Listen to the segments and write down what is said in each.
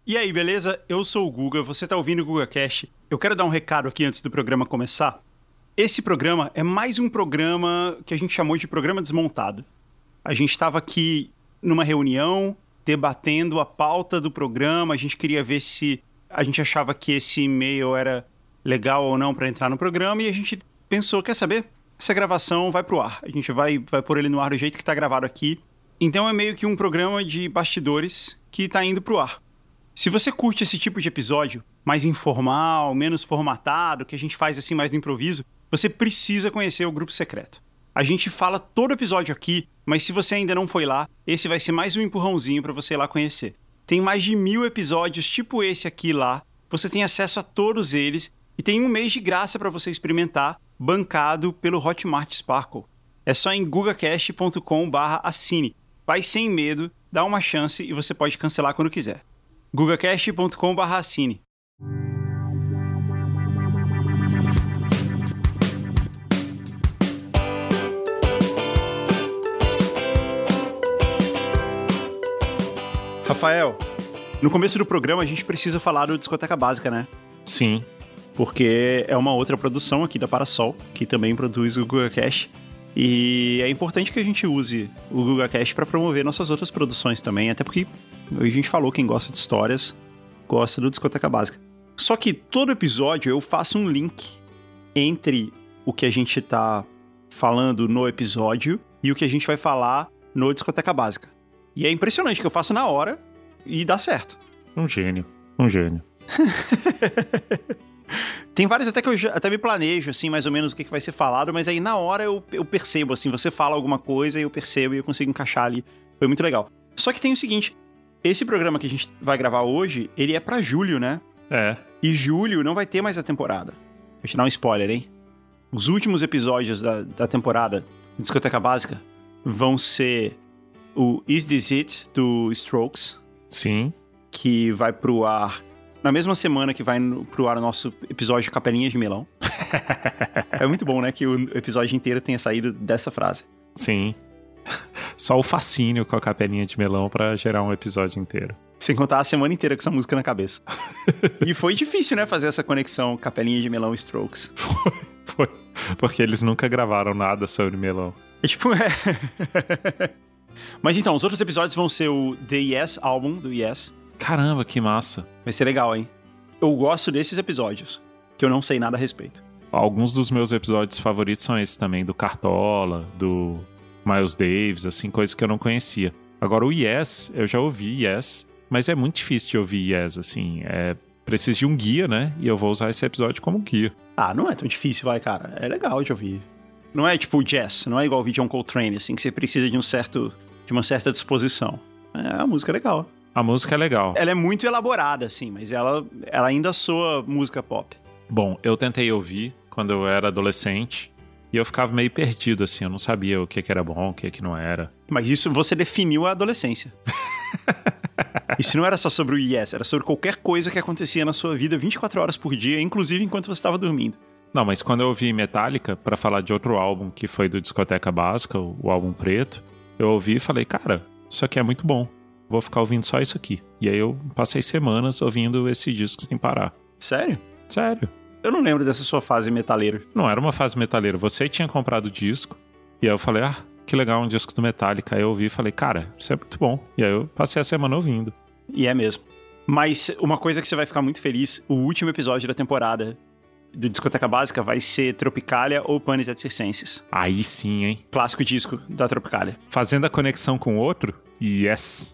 E aí, beleza? Eu sou o Guga, você tá ouvindo o GugaCast. Eu quero dar um recado aqui antes do programa começar. Esse programa é mais um programa que a gente chamou de Programa Desmontado. A gente estava aqui numa reunião, debatendo a pauta do programa, a gente queria ver se a gente achava que esse e-mail era legal ou não para entrar no programa, e a gente pensou, quer saber? Essa gravação vai pro ar. A gente vai pôr ele no ar do jeito que tá gravado aqui. Então é meio que um programa de bastidores que tá indo pro ar. Se você curte esse tipo de episódio, mais informal, menos formatado, que a gente faz assim mais no improviso, você precisa conhecer o Grupo Secreto. A gente fala todo episódio aqui, mas se você ainda não foi lá, esse vai ser mais um empurrãozinho para você ir lá conhecer. Tem mais de 1000 episódios tipo esse aqui lá, você tem acesso a todos eles e tem um mês de graça para você experimentar, bancado pelo Hotmart Sparkle. É só em gugacast.com/assine. Vai sem medo, dá uma chance e você pode cancelar quando quiser. gugacast.com/assine. Rafael, no começo do programa a gente precisa falar do Discoteca Básica, né? Sim. Porque é uma outra produção aqui da Parasol, que também produz o GugaCast. E é importante que a gente use o GugaCast para promover nossas outras produções também, até porque a gente falou, quem gosta de histórias gosta do Discoteca Básica. Só que todo episódio eu faço um link entre o que a gente tá falando no episódio e o que a gente vai falar no Discoteca Básica. E é impressionante que eu faço na hora e dá certo. Um gênio. Tem vários até que eu até me planejo, assim, mais ou menos o que vai ser falado, mas aí na hora eu percebo, assim, você fala alguma coisa e eu percebo e eu consigo encaixar ali. Foi muito legal. Só que tem o seguinte, esse programa que a gente vai gravar hoje, ele é pra julho, né? É. E julho não vai ter mais a temporada. Vou te dar um spoiler, hein? Os últimos episódios da temporada de Discoteca Básica vão ser o Is This It, do Strokes. Sim. Que vai pro ar na mesma semana que vai pro ar o nosso episódio de Capelinhas de Melão. É muito bom, né? Que o episódio inteiro tenha saído dessa frase. Sim. Só o fascínio com a Capelinha de Melão pra gerar um episódio inteiro. Sem contar a semana inteira com essa música na cabeça. E foi difícil, né? Fazer essa conexão Capelinha de Melão e Strokes. Foi. Porque eles nunca gravaram nada sobre melão. Mas então, os outros episódios vão ser o The Yes Album, do Yes. Caramba, que massa. Vai ser legal, hein? Eu gosto desses episódios, que eu não sei nada a respeito. Alguns dos meus episódios favoritos são esses também, do Cartola, do Miles Davis, assim, coisas que eu não conhecia. Agora, o Yes, eu já ouvi Yes, mas é muito difícil de ouvir Yes, assim, precisa de um guia, né? E eu vou usar esse episódio como guia. Ah, não é tão difícil, vai, cara. É legal de ouvir. Não é tipo jazz, não é igual ouvir John Coltrane, assim, que você precisa de uma certa disposição. A música é legal. A música é legal. Ela é muito elaborada, assim, mas ela ainda soa música pop. Bom, eu tentei ouvir quando eu era adolescente e eu ficava meio perdido, assim, eu não sabia o que era bom, o que não era. Mas isso você definiu a adolescência. Isso não era só sobre o Yes, era sobre qualquer coisa que acontecia na sua vida 24 horas por dia, inclusive enquanto você estava dormindo. Não, mas quando eu ouvi Metallica, pra falar de outro álbum que foi do Discoteca Básica, o álbum preto, eu ouvi e falei, cara, isso aqui é muito bom. Vou ficar ouvindo só isso aqui. E aí eu passei semanas ouvindo esse disco sem parar. Sério? Sério. Eu não lembro dessa sua fase metaleira. Não era uma fase metaleira. Você tinha comprado o disco. E aí eu falei, que legal, um disco do Metallica. Aí eu ouvi e falei, cara, isso é muito bom. E aí eu passei a semana ouvindo. E é mesmo. Mas uma coisa que você vai ficar muito feliz, o último episódio da temporada do Discoteca Básica vai ser Tropicália ou Panis et Circenses. Aí sim, hein? Clássico disco da Tropicália. Fazendo a conexão com o outro? Yes!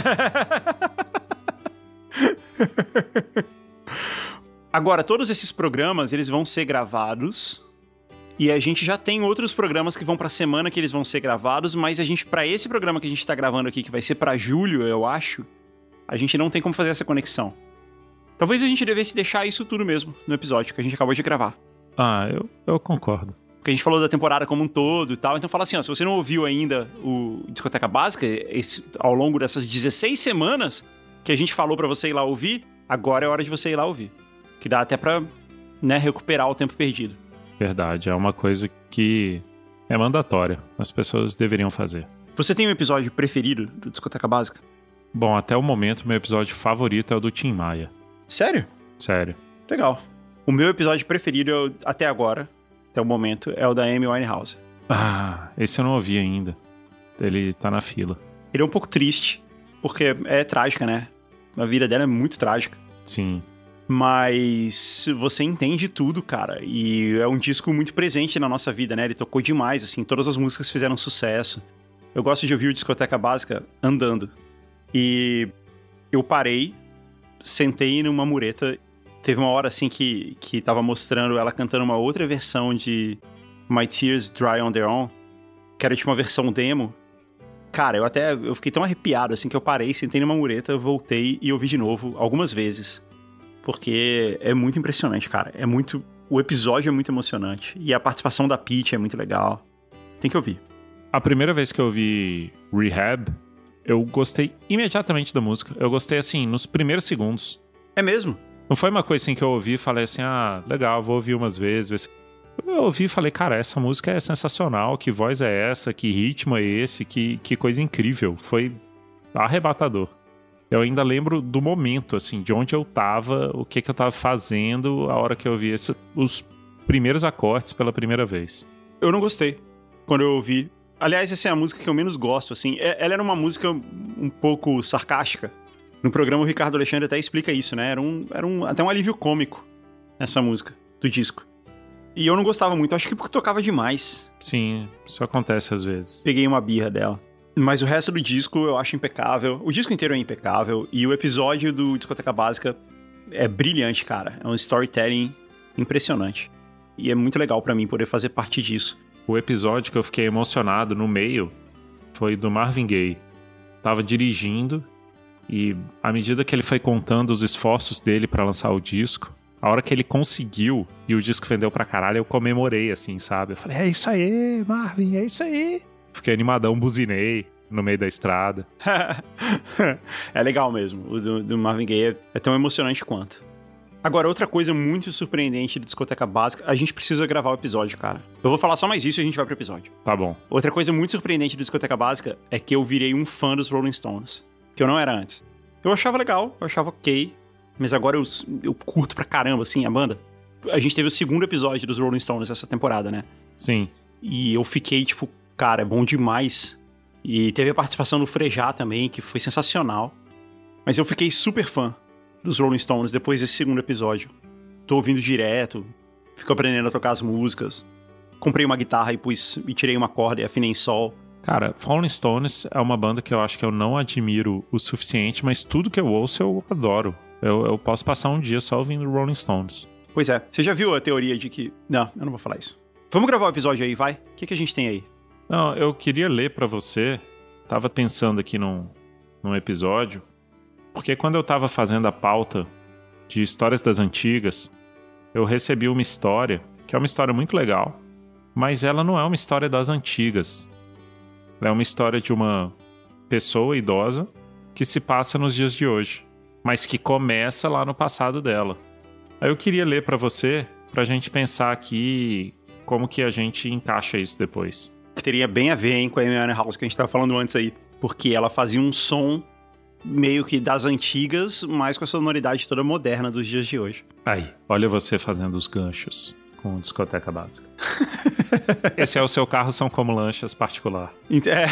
Agora, todos esses programas, eles vão ser gravados e a gente já tem outros programas que vão pra semana que eles vão ser gravados, mas a gente, pra esse programa que a gente tá gravando aqui, que vai ser pra julho, eu acho, a gente não tem como fazer essa conexão. Talvez a gente devesse deixar isso tudo mesmo no episódio que a gente acabou de gravar. Eu concordo. Porque a gente falou da temporada como um todo e tal, então fala assim, se você não ouviu ainda o Discoteca Básica, ao longo dessas 16 semanas que a gente falou pra você ir lá ouvir, agora é hora de você ir lá ouvir. Que dá até pra, né, recuperar o tempo perdido. Verdade, é uma coisa que é mandatória, as pessoas deveriam fazer. Você tem um episódio preferido do Discoteca Básica? Bom, até o momento, meu episódio favorito é o do Tim Maia. Sério? Sério. Legal. O meu episódio preferido até agora, até o momento, é o da Amy Winehouse. Ah, esse eu não ouvi ainda. Ele tá na fila. Ele é um pouco triste, porque é trágica, né? A vida dela é muito trágica. Sim. Mas você entende tudo, cara. E é um disco muito presente na nossa vida, né? Ele tocou demais, assim. Todas as músicas fizeram sucesso. Eu gosto de ouvir o Discoteca Básica andando. E eu parei, sentei numa mureta. Teve uma hora, assim, que tava mostrando ela cantando uma outra versão de My Tears Dry on Their Own, que era tipo uma versão demo. Cara, eu fiquei tão arrepiado, assim, que eu parei, sentei numa mureta, voltei e ouvi de novo, algumas vezes. Porque é muito impressionante, cara. O episódio é muito emocionante. E a participação da Pitty é muito legal. Tem que ouvir. A primeira vez que eu ouvi Rehab, eu gostei imediatamente da música. Eu gostei, assim, nos primeiros segundos. É mesmo? Não foi uma coisa assim que eu ouvi e falei assim, ah, legal, vou ouvir umas vezes. Eu ouvi e falei, cara, essa música é sensacional, que voz é essa, que ritmo é esse, que coisa incrível. Foi arrebatador. Eu ainda lembro do momento, assim, de onde eu tava, o que eu tava fazendo a hora que eu ouvi os primeiros acordes pela primeira vez. Eu não gostei quando eu ouvi. Aliás, essa é a música que eu menos gosto, assim. Ela era uma música um pouco sarcástica. No programa, o Ricardo Alexandre até explica isso, né? Era até um alívio cômico, essa música, do disco. E eu não gostava muito, acho que porque tocava demais. Sim, isso acontece às vezes. Peguei uma birra dela. Mas o resto do disco eu acho impecável. O disco inteiro é impecável. E o episódio do Discoteca Básica é brilhante, cara. É um storytelling impressionante. E é muito legal pra mim poder fazer parte disso. O episódio que eu fiquei emocionado no meio foi do Marvin Gaye. Tava dirigindo e à medida que ele foi contando os esforços dele pra lançar o disco, a hora que ele conseguiu e o disco vendeu pra caralho, eu comemorei, assim, sabe? Eu falei, é isso aí, Marvin, é isso aí. Fiquei animadão, buzinei no meio da estrada. É legal mesmo. O do Marvin Gaye é tão emocionante quanto. Agora, outra coisa muito surpreendente de Discoteca Básica, a gente precisa gravar o episódio, cara. Eu vou falar só mais isso e a gente vai pro episódio. Tá bom. Outra coisa muito surpreendente de Discoteca Básica é que eu virei um fã dos Rolling Stones, que eu não era antes. Eu achava legal, eu achava ok, mas agora eu curto pra caramba, assim, a banda. A gente teve o segundo episódio dos Rolling Stones essa temporada, né? Sim. E eu fiquei, tipo, cara, é bom demais. E teve a participação do Frejá também, que foi sensacional. Mas eu fiquei super fã dos Rolling Stones depois desse segundo episódio. Tô ouvindo direto, fico aprendendo a tocar as músicas. Comprei uma guitarra e tirei uma corda e afinei em sol. Cara, Rolling Stones é uma banda que eu acho que eu não admiro o suficiente, mas tudo que eu ouço eu adoro. Eu posso passar um dia só ouvindo Rolling Stones. Pois é, você já viu a teoria de que... Não, eu não vou falar isso. Vamos gravar o episódio aí, vai? O que a gente tem aí? Não, eu queria ler pra você. Tava pensando aqui num episódio. Porque quando eu tava fazendo a pauta de histórias das antigas, eu recebi uma história, que é uma história muito legal, mas ela não é uma história das antigas. Ela é uma história de uma pessoa idosa que se passa nos dias de hoje, mas que começa lá no passado dela. Aí eu queria ler pra você, pra gente pensar aqui como que a gente encaixa isso depois. Que teria bem a ver, hein, com a Amy Winehouse que a gente tava falando antes aí. Porque ela fazia um som meio que das antigas, mas com a sonoridade toda moderna dos dias de hoje. Aí, olha você fazendo os ganchos com Discoteca Básica. Esse é o seu carro, são como lanchas particular. É.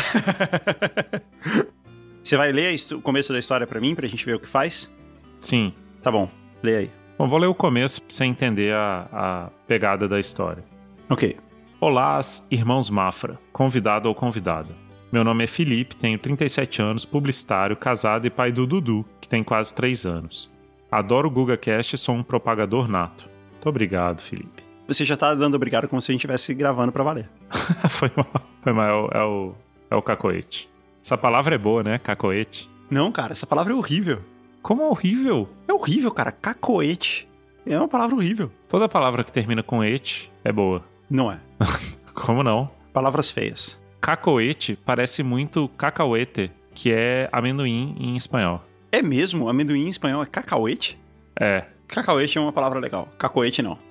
Você vai ler o começo da história pra mim, pra gente ver o que faz? Sim. Tá bom, lê aí. Bom, vou ler o começo pra você entender a pegada da história. Ok. Olá, irmãos Mafra, convidado ou convidada. Meu nome é Felipe, tenho 37 anos, publicitário, casado e pai do Dudu, que tem quase 3 anos. Adoro o GugaCast e sou um propagador nato. Muito obrigado, Felipe. Você já tá dando obrigado como se a gente estivesse gravando pra valer. Foi mal, é o cacoete. Essa palavra é boa, né? Cacoete. Não, cara, essa palavra é horrível. Como é horrível? É horrível, cara. Cacoete. É uma palavra horrível. Toda palavra que termina com et é boa. Não é. Como não? Palavras feias. Cacoete parece muito cacauete, que é amendoim em espanhol. É mesmo? Amendoim em espanhol é cacauete? É. Cacauete é uma palavra legal. Cacoete não.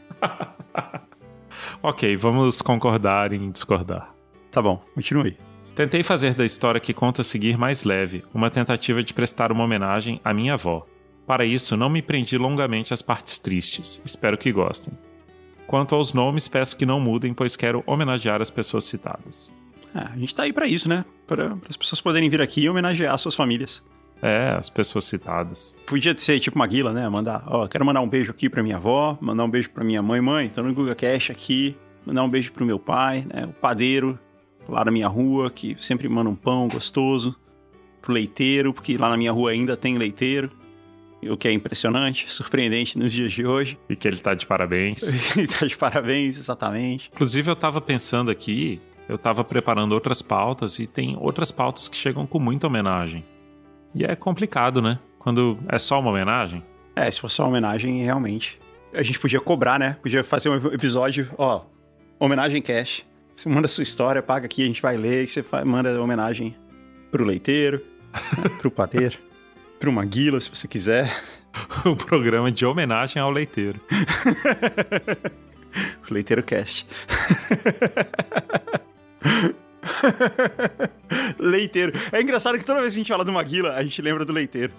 Ok, vamos concordar em discordar. Tá bom, continue. Tentei fazer da história que conta a seguir mais leve, uma tentativa de prestar uma homenagem à minha avó. Para isso, não me prendi longamente às partes tristes. Espero que gostem. Quanto aos nomes, peço que não mudem, pois quero homenagear as pessoas citadas. A gente tá aí pra isso, né? Para as pessoas poderem vir aqui e homenagear suas famílias. As pessoas citadas. Podia ser tipo Maguila, né? Quero mandar um beijo aqui pra minha avó, mandar um beijo pra minha mãe. Mãe, tô no GugaCast aqui. Mandar um beijo pro meu pai, né? O padeiro lá na minha rua, que sempre manda um pão gostoso. Pro leiteiro, porque lá na minha rua ainda tem leiteiro. O que é impressionante, surpreendente nos dias de hoje. E que ele tá de parabéns. Ele tá de parabéns, exatamente. Inclusive, eu tava pensando aqui, eu tava preparando outras pautas e tem outras pautas que chegam com muita homenagem. E é complicado, né? Quando é só uma homenagem. Se for só uma homenagem, realmente. A gente podia cobrar, né? Podia fazer um episódio, homenagem cash. Você manda a sua história, paga aqui, a gente vai ler, e você manda homenagem pro leiteiro, né? Pro padeiro, pro Maguila, se você quiser. Um programa de homenagem ao leiteiro. O Leiteiro Cast. Leiteiro. É engraçado que toda vez que a gente fala do Maguila, a gente lembra do leiteiro.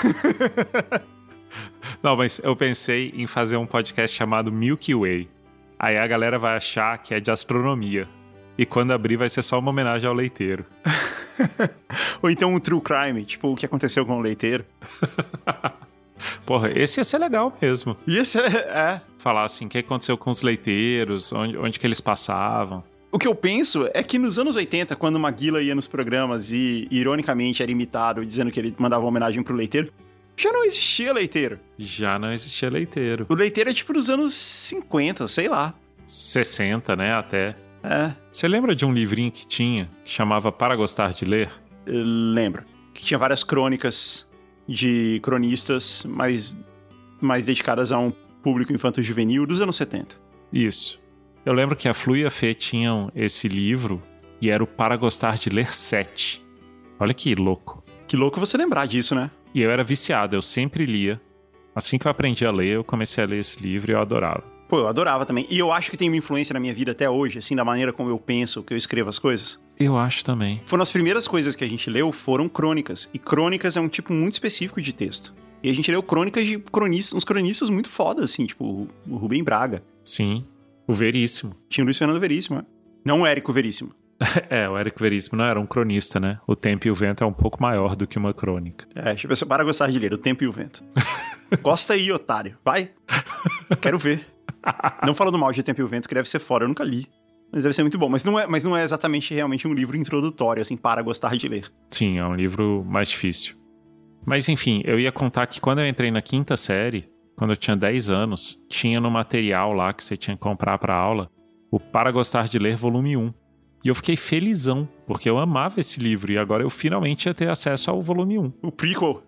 Não, mas eu pensei em fazer um podcast chamado Milky Way. Aí a galera vai achar que é de astronomia. E quando abrir vai ser só uma homenagem ao leiteiro. Ou então um true crime, tipo o que aconteceu com o leiteiro. Porra, esse ia ser legal mesmo. Ia ser, Falar assim, o que aconteceu com os leiteiros, onde que eles passavam. O que eu penso é que nos anos 80, quando o Maguila ia nos programas e, ironicamente, era imitado, dizendo que ele mandava uma homenagem pro leiteiro, já não existia leiteiro. Já não existia leiteiro. O leiteiro é tipo dos anos 50, sei lá. 60, né, até. Você lembra de um livrinho que tinha, que chamava Para Gostar de Ler? Eu lembro. Que tinha várias crônicas de cronistas mais dedicadas a um público infanto-juvenil dos anos 70. Isso. Eu lembro que a Flu e a Fê tinham esse livro e era o Para Gostar de Ler 7. Olha que louco. Que louco você lembrar disso, né? E eu era viciado, eu sempre lia. Assim que eu aprendi a ler, eu comecei a ler esse livro e eu adorava. Pô, eu adorava também. E eu acho que tem uma influência na minha vida até hoje, assim, da maneira como eu penso, que eu escrevo as coisas. Eu acho também. Foram as primeiras coisas que a gente leu, foram crônicas. E crônicas é um tipo muito específico de texto. E a gente leu crônicas de uns cronistas muito fodas, assim, tipo o Rubem Braga. Sim, o Veríssimo. Tinha o Luiz Fernando Veríssimo, Não o Érico Veríssimo. O Érico Veríssimo não era um cronista, né? O Tempo e o Vento é um pouco maior do que uma crônica. Tipo, para gostar de ler, O Tempo e o Vento. Gosta aí, otário. Vai. Quero ver. Não fala do mal de Tempo e o Vento, que deve ser fora, eu nunca li. Mas deve ser muito bom. Mas não é exatamente realmente um livro introdutório, assim, para gostar de ler. Sim, é um livro mais difícil. Mas enfim, eu ia contar que quando eu entrei na 5ª série, quando eu tinha 10 anos, tinha no material lá que você tinha que comprar pra aula, o Para Gostar de Ler, volume 1. E eu fiquei felizão, porque eu amava esse livro, e agora eu finalmente ia ter acesso ao volume 1. O prequel.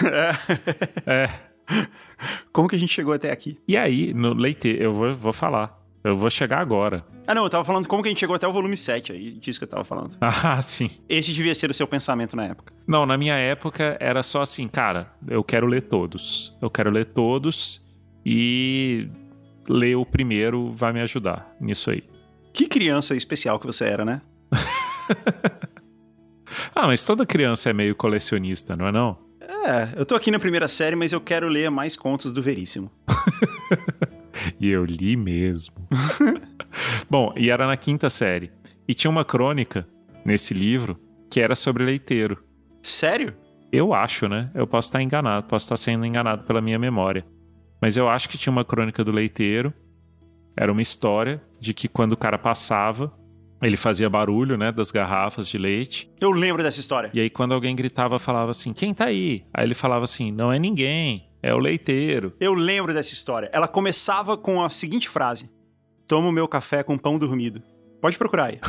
Como que a gente chegou até aqui? E aí, no leiteiro, eu vou falar. Eu vou chegar agora. Não, eu tava falando como que a gente chegou até o volume 7, aí disso que eu tava falando. Ah, sim. Esse devia ser o seu pensamento na época. Não, na minha época era só assim, cara, eu quero ler todos. Eu quero ler todos e ler o primeiro vai me ajudar nisso aí. Que criança especial que você era, né? Mas toda criança é meio colecionista, não é não? Eu tô aqui na 1ª série, mas eu quero ler mais contos do Veríssimo. E eu li mesmo. Bom, e era na 5ª série. E tinha uma crônica nesse livro que era sobre leiteiro. Sério? Eu acho, né? Eu posso estar enganado, posso estar sendo enganado pela minha memória. Mas eu acho que tinha uma crônica do leiteiro. Era uma história de que quando o cara passava, ele fazia barulho, né, das garrafas de leite. Eu lembro dessa história. E aí quando alguém gritava, falava assim, quem tá aí? Aí ele falava assim, não é ninguém, é o leiteiro. Eu lembro dessa história. Ela começava com a seguinte frase: toma o meu café com pão dormido. Pode procurar aí.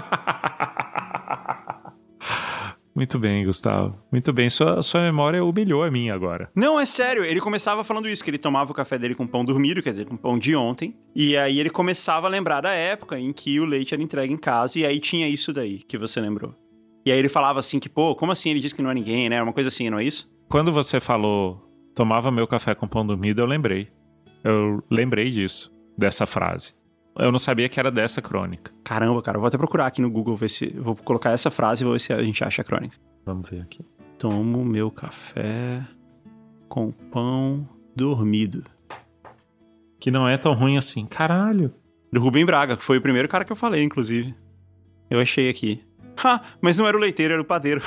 Muito bem, Gustavo. Muito bem. Sua memória humilhou a minha agora. Não, é sério. Ele começava falando isso, que ele tomava o café dele com pão dormido, quer dizer, com pão de ontem. E aí ele começava a lembrar da época em que o leite era entregue em casa. E aí tinha isso daí que você lembrou. E aí ele falava assim que, como assim? Ele disse que não é ninguém, né? Uma coisa assim, não é isso? Quando você falou, tomava meu café com pão dormido, eu lembrei. Eu lembrei disso, dessa frase. eu não sabia que era dessa crônica. Caramba, cara, eu vou até procurar aqui no Google, ver se... Vou colocar essa frase e vou ver se a gente acha a crônica. Vamos ver aqui. Tomo meu café com pão dormido. Que não é tão ruim assim. Caralho. Do Rubem Braga, que foi o primeiro cara que eu falei, inclusive. Eu achei aqui. Mas não era o leiteiro, era o padeiro.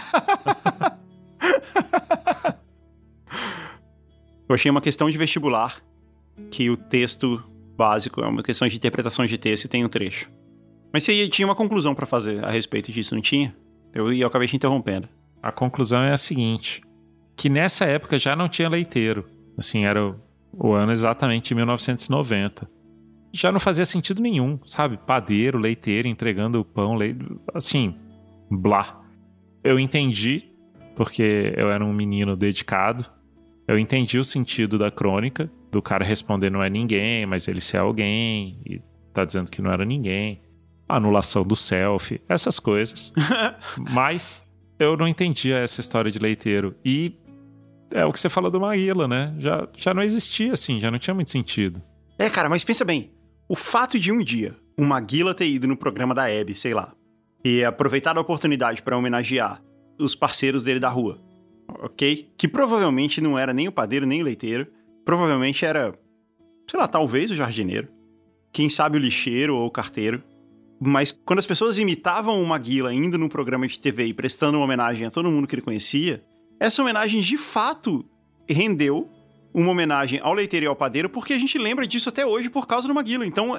Eu achei uma questão de vestibular, que o texto básico é uma questão de interpretação de texto e tem um trecho. Mas você tinha uma conclusão pra fazer a respeito disso, não tinha? Eu acabei te interrompendo. A conclusão é a seguinte, que nessa época já não tinha leiteiro. Assim, era o ano exatamente 1990. Já não fazia sentido nenhum, sabe? Padeiro, leiteiro, entregando o pão, assim, blá. Eu entendi, porque eu era um menino dedicado, eu entendi o sentido da crônica, do cara responder não é ninguém, mas ele ser alguém, e tá dizendo que não era ninguém. Anulação do selfie, essas coisas. Mas eu não entendia essa história de leiteiro. E é o que você falou do Maguila, né? Já não existia assim, já não tinha muito sentido. Cara, mas pensa bem. O fato de um dia o Maguila ter ido no programa da Hebe, sei lá, e aproveitado a oportunidade para homenagear os parceiros dele da rua, ok? Que provavelmente não era nem o padeiro, nem o leiteiro. Provavelmente era, sei lá, talvez o jardineiro. Quem sabe o lixeiro ou o carteiro. Mas quando as pessoas imitavam o Maguila indo num programa de TV e prestando uma homenagem a todo mundo que ele conhecia, essa homenagem de fato rendeu uma homenagem ao leiteiro e ao padeiro, porque a gente lembra disso até hoje por causa do Maguila. Então,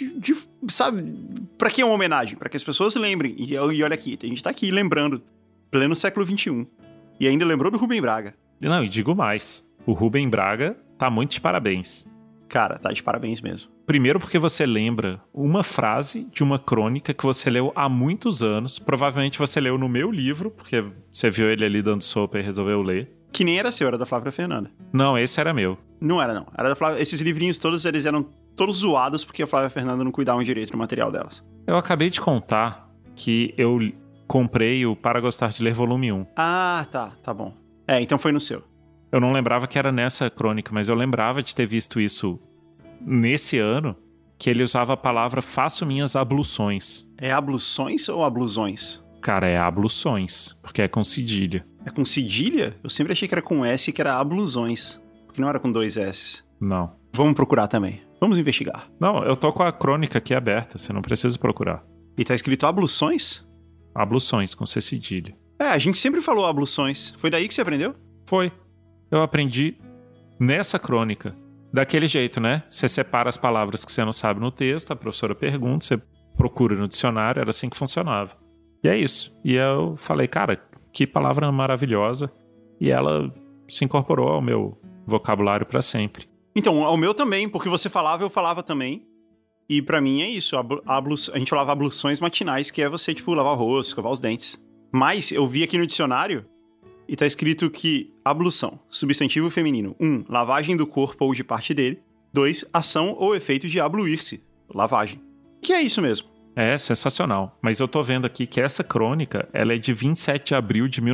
sabe, pra que uma homenagem? Pra que as pessoas lembrem. E olha aqui, a gente tá aqui lembrando, pleno século XXI. E ainda lembrou do Rubem Braga. Não, e digo mais, o Rubem Braga tá muito de parabéns. Cara, tá de parabéns mesmo. Primeiro porque você lembra uma frase de uma crônica que você leu há muitos anos. Provavelmente você leu no meu livro, porque você viu ele ali dando sopa e resolveu ler. Que nem era seu, era da Flávia Fernanda. Não, esse era meu. Não era, não. Era da Flávia... Esses livrinhos todos, eles eram todos zoados porque a Flávia Fernanda não cuidava direito do material delas. Eu acabei de contar que eu comprei o Para Gostar de Ler volume 1. Ah, tá bom. Então foi no seu. Eu não lembrava que era nessa crônica, mas eu lembrava de ter visto isso nesse ano, que ele usava a palavra faço minhas abluções. É abluções ou ablusões? Cara, é abluções, porque é com cedilha. É com cedilha? Eu sempre achei que era com S e que era ablusões, porque não era com 2 S. Não. Vamos procurar também. Vamos investigar. Não, eu tô com a crônica aqui aberta, você não precisa procurar. E tá escrito abluções? Abluções, com C cedilha. A gente sempre falou abluções. Foi daí que você aprendeu? Foi. Eu aprendi nessa crônica. Daquele jeito, né? Você separa as palavras que você não sabe no texto, a professora pergunta, você procura no dicionário, era assim que funcionava. E é isso. E eu falei, cara, que palavra maravilhosa. E ela se incorporou ao meu vocabulário pra sempre. Então, ao meu também, porque você falava, eu falava também. E pra mim é isso, a gente falava abluções matinais, que é você, tipo, lavar o rosto, escovar os dentes. Mas eu vi aqui no dicionário e tá escrito que ablução, substantivo feminino. 1, lavagem do corpo ou de parte dele. 2, ação ou efeito de abluir-se, lavagem. Que é isso mesmo. É sensacional. Mas eu tô vendo aqui que essa crônica, ela é de 27 de abril de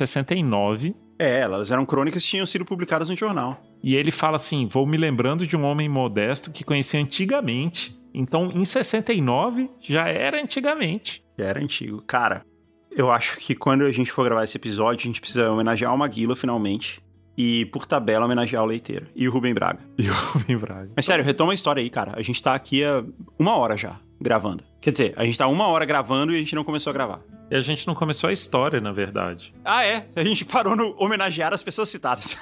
1969. Elas eram crônicas que tinham sido publicadas no jornal. E ele fala assim, vou me lembrando de um homem modesto que conheci antigamente. Então, em 69, já era antigamente. Já era antigo. Cara, eu acho que quando a gente for gravar esse episódio, a gente precisa homenagear o Maguila, finalmente. E, por tabela, homenagear o Leiteiro. E o Rubem Braga. Mas sério, retoma a história aí, cara. A gente tá aqui há 1 hora já, gravando. Quer dizer, a gente tá 1 hora gravando e a gente não começou a gravar. E a gente não começou a história, na verdade. A gente parou no homenagear as pessoas citadas.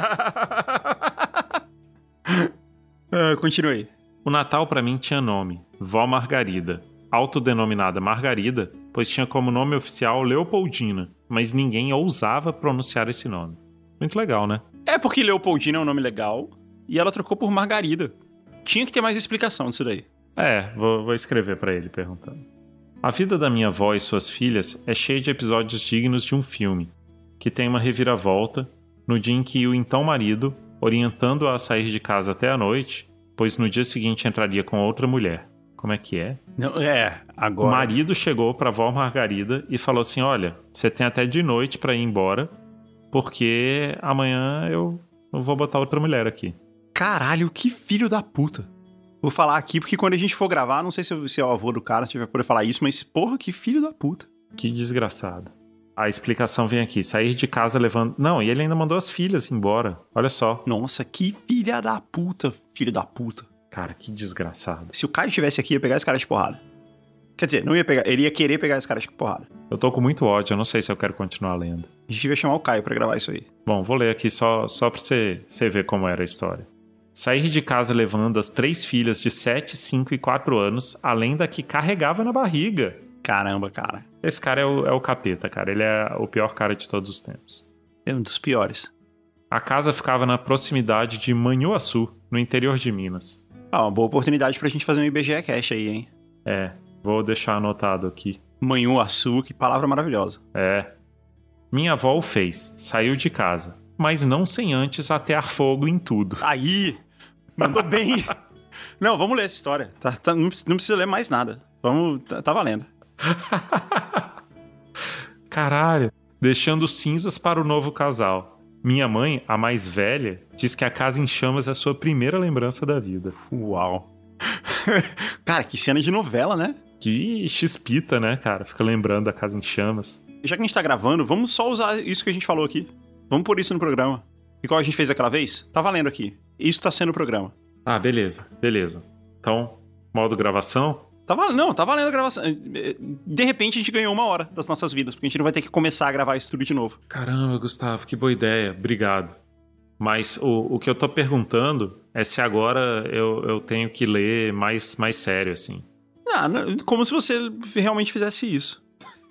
Continue. O Natal pra mim tinha nome, Vó Margarida. Autodenominada Margarida, pois tinha como nome oficial Leopoldina, mas ninguém ousava pronunciar esse nome. Muito legal, né? Porque Leopoldina é um nome legal e ela trocou por Margarida. Tinha que ter mais explicação disso daí. Vou escrever pra ele perguntando. A vida da minha avó e suas filhas é cheia de episódios dignos de um filme, que tem uma reviravolta no dia em que o então marido, orientando-a a sair de casa até a noite, pois no dia seguinte entraria com outra mulher. Como é que é? Não, agora... O marido chegou pra vó Margarida e falou assim, olha, você tem até de noite pra ir embora, porque amanhã eu vou botar outra mulher aqui. Caralho, que filho da puta. Vou falar aqui porque quando a gente for gravar, não sei se é o avô do cara, se vai poder falar isso, mas porra, que filho da puta. Que desgraçado. A explicação vem aqui. Sair de casa levando... Não, e ele ainda mandou as filhas embora. Olha só. Nossa, que filha da puta, filho da puta. Cara, que desgraçado. Se o Caio estivesse aqui, ia pegar esse cara de porrada. Quer dizer, não ia pegar, ele ia querer pegar esse cara de porrada. Eu tô com muito ódio, eu não sei se eu quero continuar lendo. A gente devia chamar o Caio pra gravar isso aí. Bom, vou ler aqui só pra você ver como era a história. Sair de casa levando as 3 filhas de 7, 5 e 4 anos, além da que carregava na barriga. Caramba, cara. Esse cara é o capeta, cara. Ele é o pior cara de todos os tempos. É um dos piores. A casa ficava na proximidade de Manhuaçu, no interior de Minas. Ah, uma boa oportunidade pra gente fazer um IBGE Cash aí, hein? É, vou deixar anotado aqui. Manhuaçu, que palavra maravilhosa. É. Minha avó o fez, saiu de casa, mas não sem antes atear fogo em tudo. Aí, mandou bem. Não, vamos ler essa história. Não precisa ler mais nada. Vamos, tá valendo. Caralho. Deixando cinzas para o novo casal. Minha mãe, a mais velha, diz que a casa em chamas é a sua primeira lembrança da vida. Uau. Cara, que cena de novela, né? Que chispita, né, cara? Fica lembrando da casa em chamas. Já que a gente tá gravando, vamos só usar isso que a gente falou aqui. Vamos pôr isso no programa. Igual a gente fez aquela vez? Tá valendo aqui. Isso tá sendo o programa. Ah, beleza. Então, modo gravação? Tá valendo a gravação. De repente a gente ganhou 1 hora das nossas vidas, porque a gente não vai ter que começar a gravar isso tudo de novo. Caramba, Gustavo, que boa ideia. Obrigado. Mas o que eu tô perguntando é se agora eu tenho que ler mais sério, assim. Não, como se você realmente fizesse isso.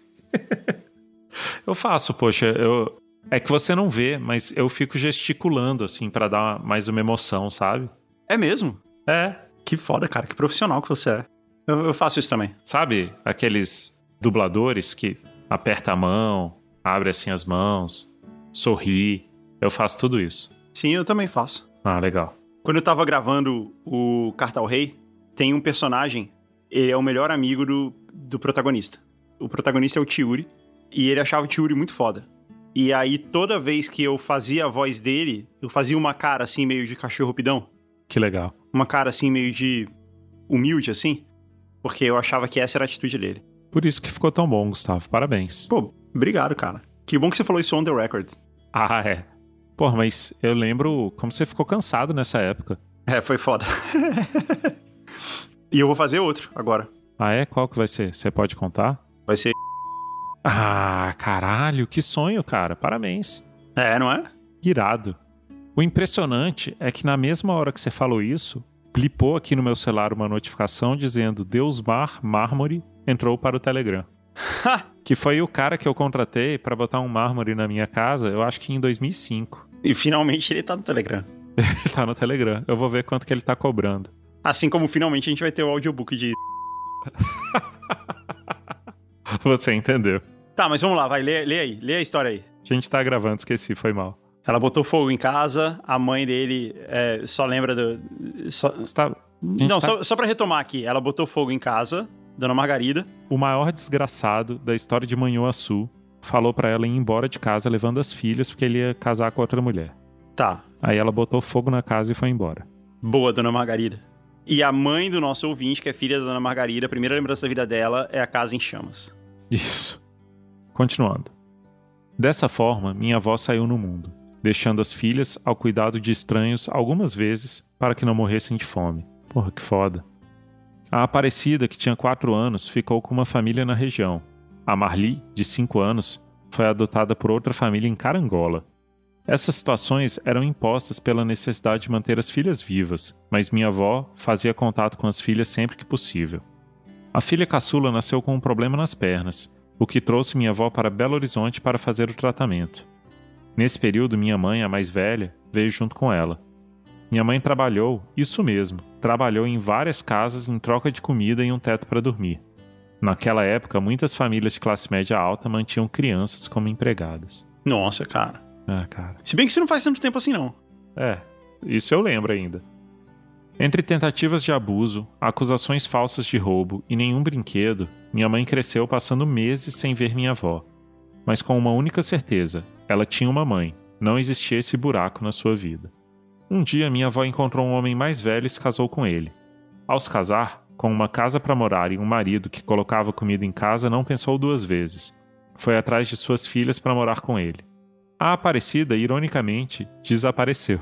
Eu faço, poxa, é que você não vê, mas eu fico gesticulando, assim, pra dar mais uma emoção, sabe? É mesmo? É. Que foda, cara, que profissional que você é. Eu faço isso também. Sabe aqueles dubladores que aperta a mão, abre assim as mãos, sorri? Eu faço tudo isso. Sim, eu também faço. Ah, legal. Quando eu tava gravando o Cartal Rei, tem um personagem, ele é o melhor amigo do protagonista. O protagonista é o Tiuri, e ele achava o Tiuri muito foda. E aí, toda vez que eu fazia a voz dele, eu fazia uma cara assim, meio de cachorro pidão. Que legal. Uma cara assim, meio de humilde, assim. Porque eu achava que essa era a atitude dele. Por isso que ficou tão bom, Gustavo. Parabéns. Pô, obrigado, cara. Que bom que você falou isso on the record. Ah, é. Pô, mas eu lembro como você ficou cansado nessa época. É, foi foda. E eu vou fazer outro agora. Ah, é? Qual que vai ser? Você pode contar? Vai ser... Ah, caralho, que sonho, cara. Parabéns. É, não é? Irado. O impressionante é que na mesma hora que você falou isso, blipou aqui no meu celular uma notificação dizendo Deusmar Mármore entrou para o Telegram. Que foi o cara que eu contratei para botar um mármore na minha casa, eu acho que em 2005. E finalmente ele tá no Telegram. Ele tá no Telegram. Eu vou ver quanto que ele tá cobrando. Assim como finalmente a gente vai ter o audiobook de... Você entendeu. Tá, mas vamos lá, vai, lê aí, lê a história aí. A gente tá gravando, esqueci, foi mal. Ela botou fogo em casa, a mãe dele só lembra do... Só pra retomar aqui, ela botou fogo em casa, Dona Margarida. O maior desgraçado da história de Manhuaçu falou pra ela ir embora de casa levando as filhas porque ele ia casar com outra mulher. Tá. Aí ela botou fogo na casa e foi embora. Boa, Dona Margarida. E a mãe do nosso ouvinte, que é filha da Dona Margarida, a primeira lembrança da vida dela é a casa em chamas. Isso. Continuando. Dessa forma, minha avó saiu no mundo, deixando as filhas ao cuidado de estranhos algumas vezes para que não morressem de fome. Porra, que foda. A Aparecida, que tinha 4 anos, ficou com uma família na região. A Marli, de 5 anos, foi adotada por outra família em Carangola. Essas situações eram impostas pela necessidade de manter as filhas vivas, mas minha avó fazia contato com as filhas sempre que possível. A filha caçula nasceu com um problema nas pernas, o que trouxe minha avó para Belo Horizonte para fazer o tratamento. Nesse período, minha mãe, a mais velha, veio junto com ela. Minha mãe trabalhou, isso mesmo, trabalhou em várias casas em troca de comida e um teto para dormir. Naquela época, muitas famílias de classe média alta mantinham crianças como empregadas. Nossa, cara. Ah, cara. Se bem que isso não faz tanto tempo assim, não. É, isso eu lembro ainda. Entre tentativas de abuso, acusações falsas de roubo e nenhum brinquedo, minha mãe cresceu passando meses sem ver minha avó. Mas com uma única certeza, ela tinha uma mãe, não existia esse buraco na sua vida. Um dia minha avó encontrou um homem mais velho e se casou com ele. Ao se casar, com uma casa para morar e um marido que colocava comida em casa, não pensou 2 vezes. Foi atrás de suas filhas para morar com ele. A Aparecida, ironicamente, desapareceu.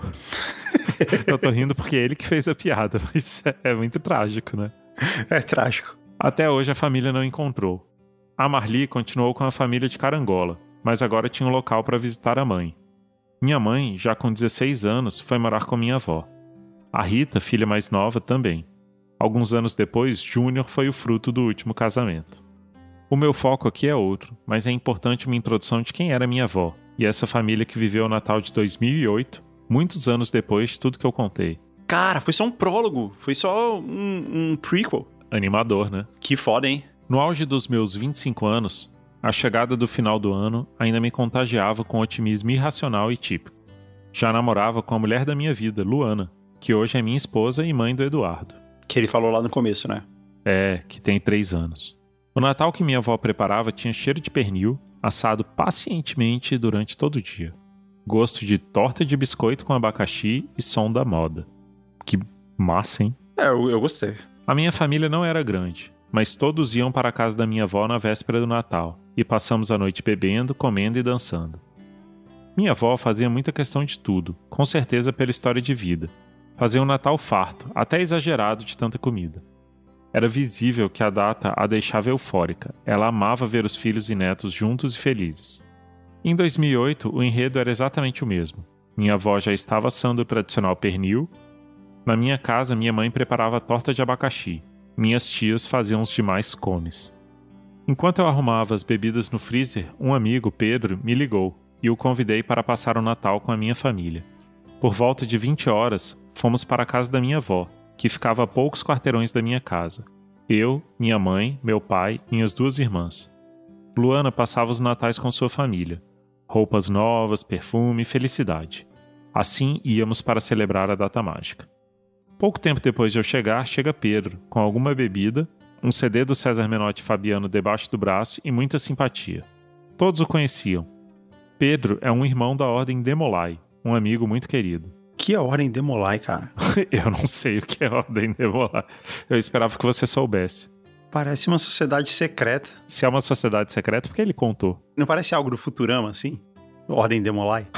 Eu tô rindo porque é ele que fez a piada, mas é muito trágico, né? É trágico. Até hoje a família não encontrou. A Marli continuou com a família de Carangola, mas agora tinha um local para visitar a mãe. Minha mãe, já com 16 anos, foi morar com minha avó. A Rita, filha mais nova, também. Alguns anos depois, Júnior foi o fruto do último casamento. O meu foco aqui é outro, mas é importante uma introdução de quem era minha avó, e essa família que viveu o Natal de 2008, muitos anos depois de tudo que eu contei. Cara, foi só um prólogo, foi só um prequel. Animador, né? Que foda, hein? No auge dos meus 25 anos, a chegada do final do ano ainda me contagiava com otimismo irracional e típico. Já namorava com a mulher da minha vida, Luana, que hoje é minha esposa e mãe do Eduardo. Que ele falou lá no começo, né? É, que tem 3 anos. O Natal que minha avó preparava tinha cheiro de pernil, assado pacientemente durante todo o dia. Gosto de torta de biscoito com abacaxi e som da moda. Que massa, hein? É, eu gostei. A minha família não era grande, mas todos iam para a casa da minha avó na véspera do Natal, e passamos a noite bebendo, comendo e dançando. Minha avó fazia muita questão de tudo, com certeza pela história de vida. Fazia um Natal farto, até exagerado de tanta comida. Era visível que a data a deixava eufórica. Ela amava ver os filhos e netos juntos e felizes. Em 2008, o enredo era exatamente o mesmo. Minha avó já estava assando o tradicional pernil. Na minha casa, minha mãe preparava torta de abacaxi. Minhas tias faziam os demais comes. Enquanto eu arrumava as bebidas no freezer, um amigo, Pedro, me ligou e o convidei para passar o Natal com a minha família. Por volta de 20 horas, fomos para a casa da minha avó, que ficava a poucos quarteirões da minha casa. Eu, minha mãe, meu pai e minhas 2 irmãs. Luana passava os natais com sua família. Roupas novas, perfume e felicidade. Assim íamos para celebrar a data mágica. Pouco tempo depois de eu chegar, chega Pedro, com alguma bebida, um CD do César Menotti e Fabiano debaixo do braço e muita simpatia. Todos o conheciam. Pedro é um irmão da Ordem Demolai, um amigo muito querido. Que é a Ordem Demolai, cara? Eu não sei o que é a Ordem Demolai. Eu esperava que você soubesse. Parece uma sociedade secreta. Se é uma sociedade secreta, por que ele contou? Não parece algo do Futurama, assim? Ordem Demolai?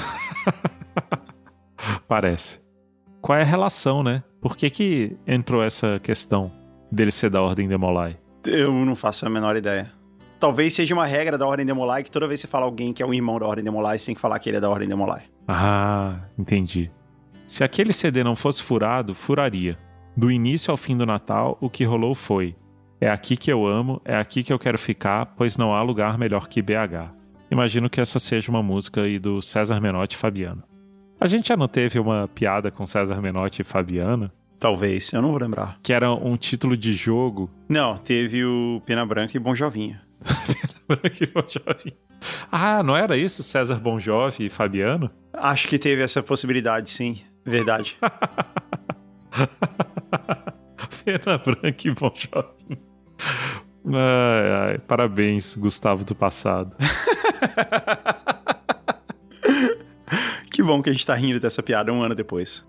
Parece. Qual é a relação, né? Por que entrou essa questão dele ser da Ordem Demolai? Eu não faço a menor ideia. Talvez seja uma regra da Ordem Demolai que toda vez que você fala alguém que é um irmão da Ordem Demolai, você tem que falar que ele é da Ordem Demolai. Ah, entendi. Se aquele CD não fosse furado, furaria. Do início ao fim do Natal, o que rolou foi: é aqui que eu amo, é aqui que eu quero ficar, pois não há lugar melhor que BH. Imagino que essa seja uma música aí do César Menotti e Fabiano. A gente já não teve uma piada com César Menotti e Fabiano? Talvez, eu não vou lembrar. Que era um título de jogo. Não, teve o Pena Branca e Bon Jovinha. Pena Branca e Bon Jovinha. Ah, não era isso? César Bon Jovi e Fabiano? Acho que teve essa possibilidade, sim. Verdade. Pena Branca e Bon Jovi. Ai, ai, parabéns, Gustavo do passado. Que bom que a gente tá rindo dessa piada 1 ano depois.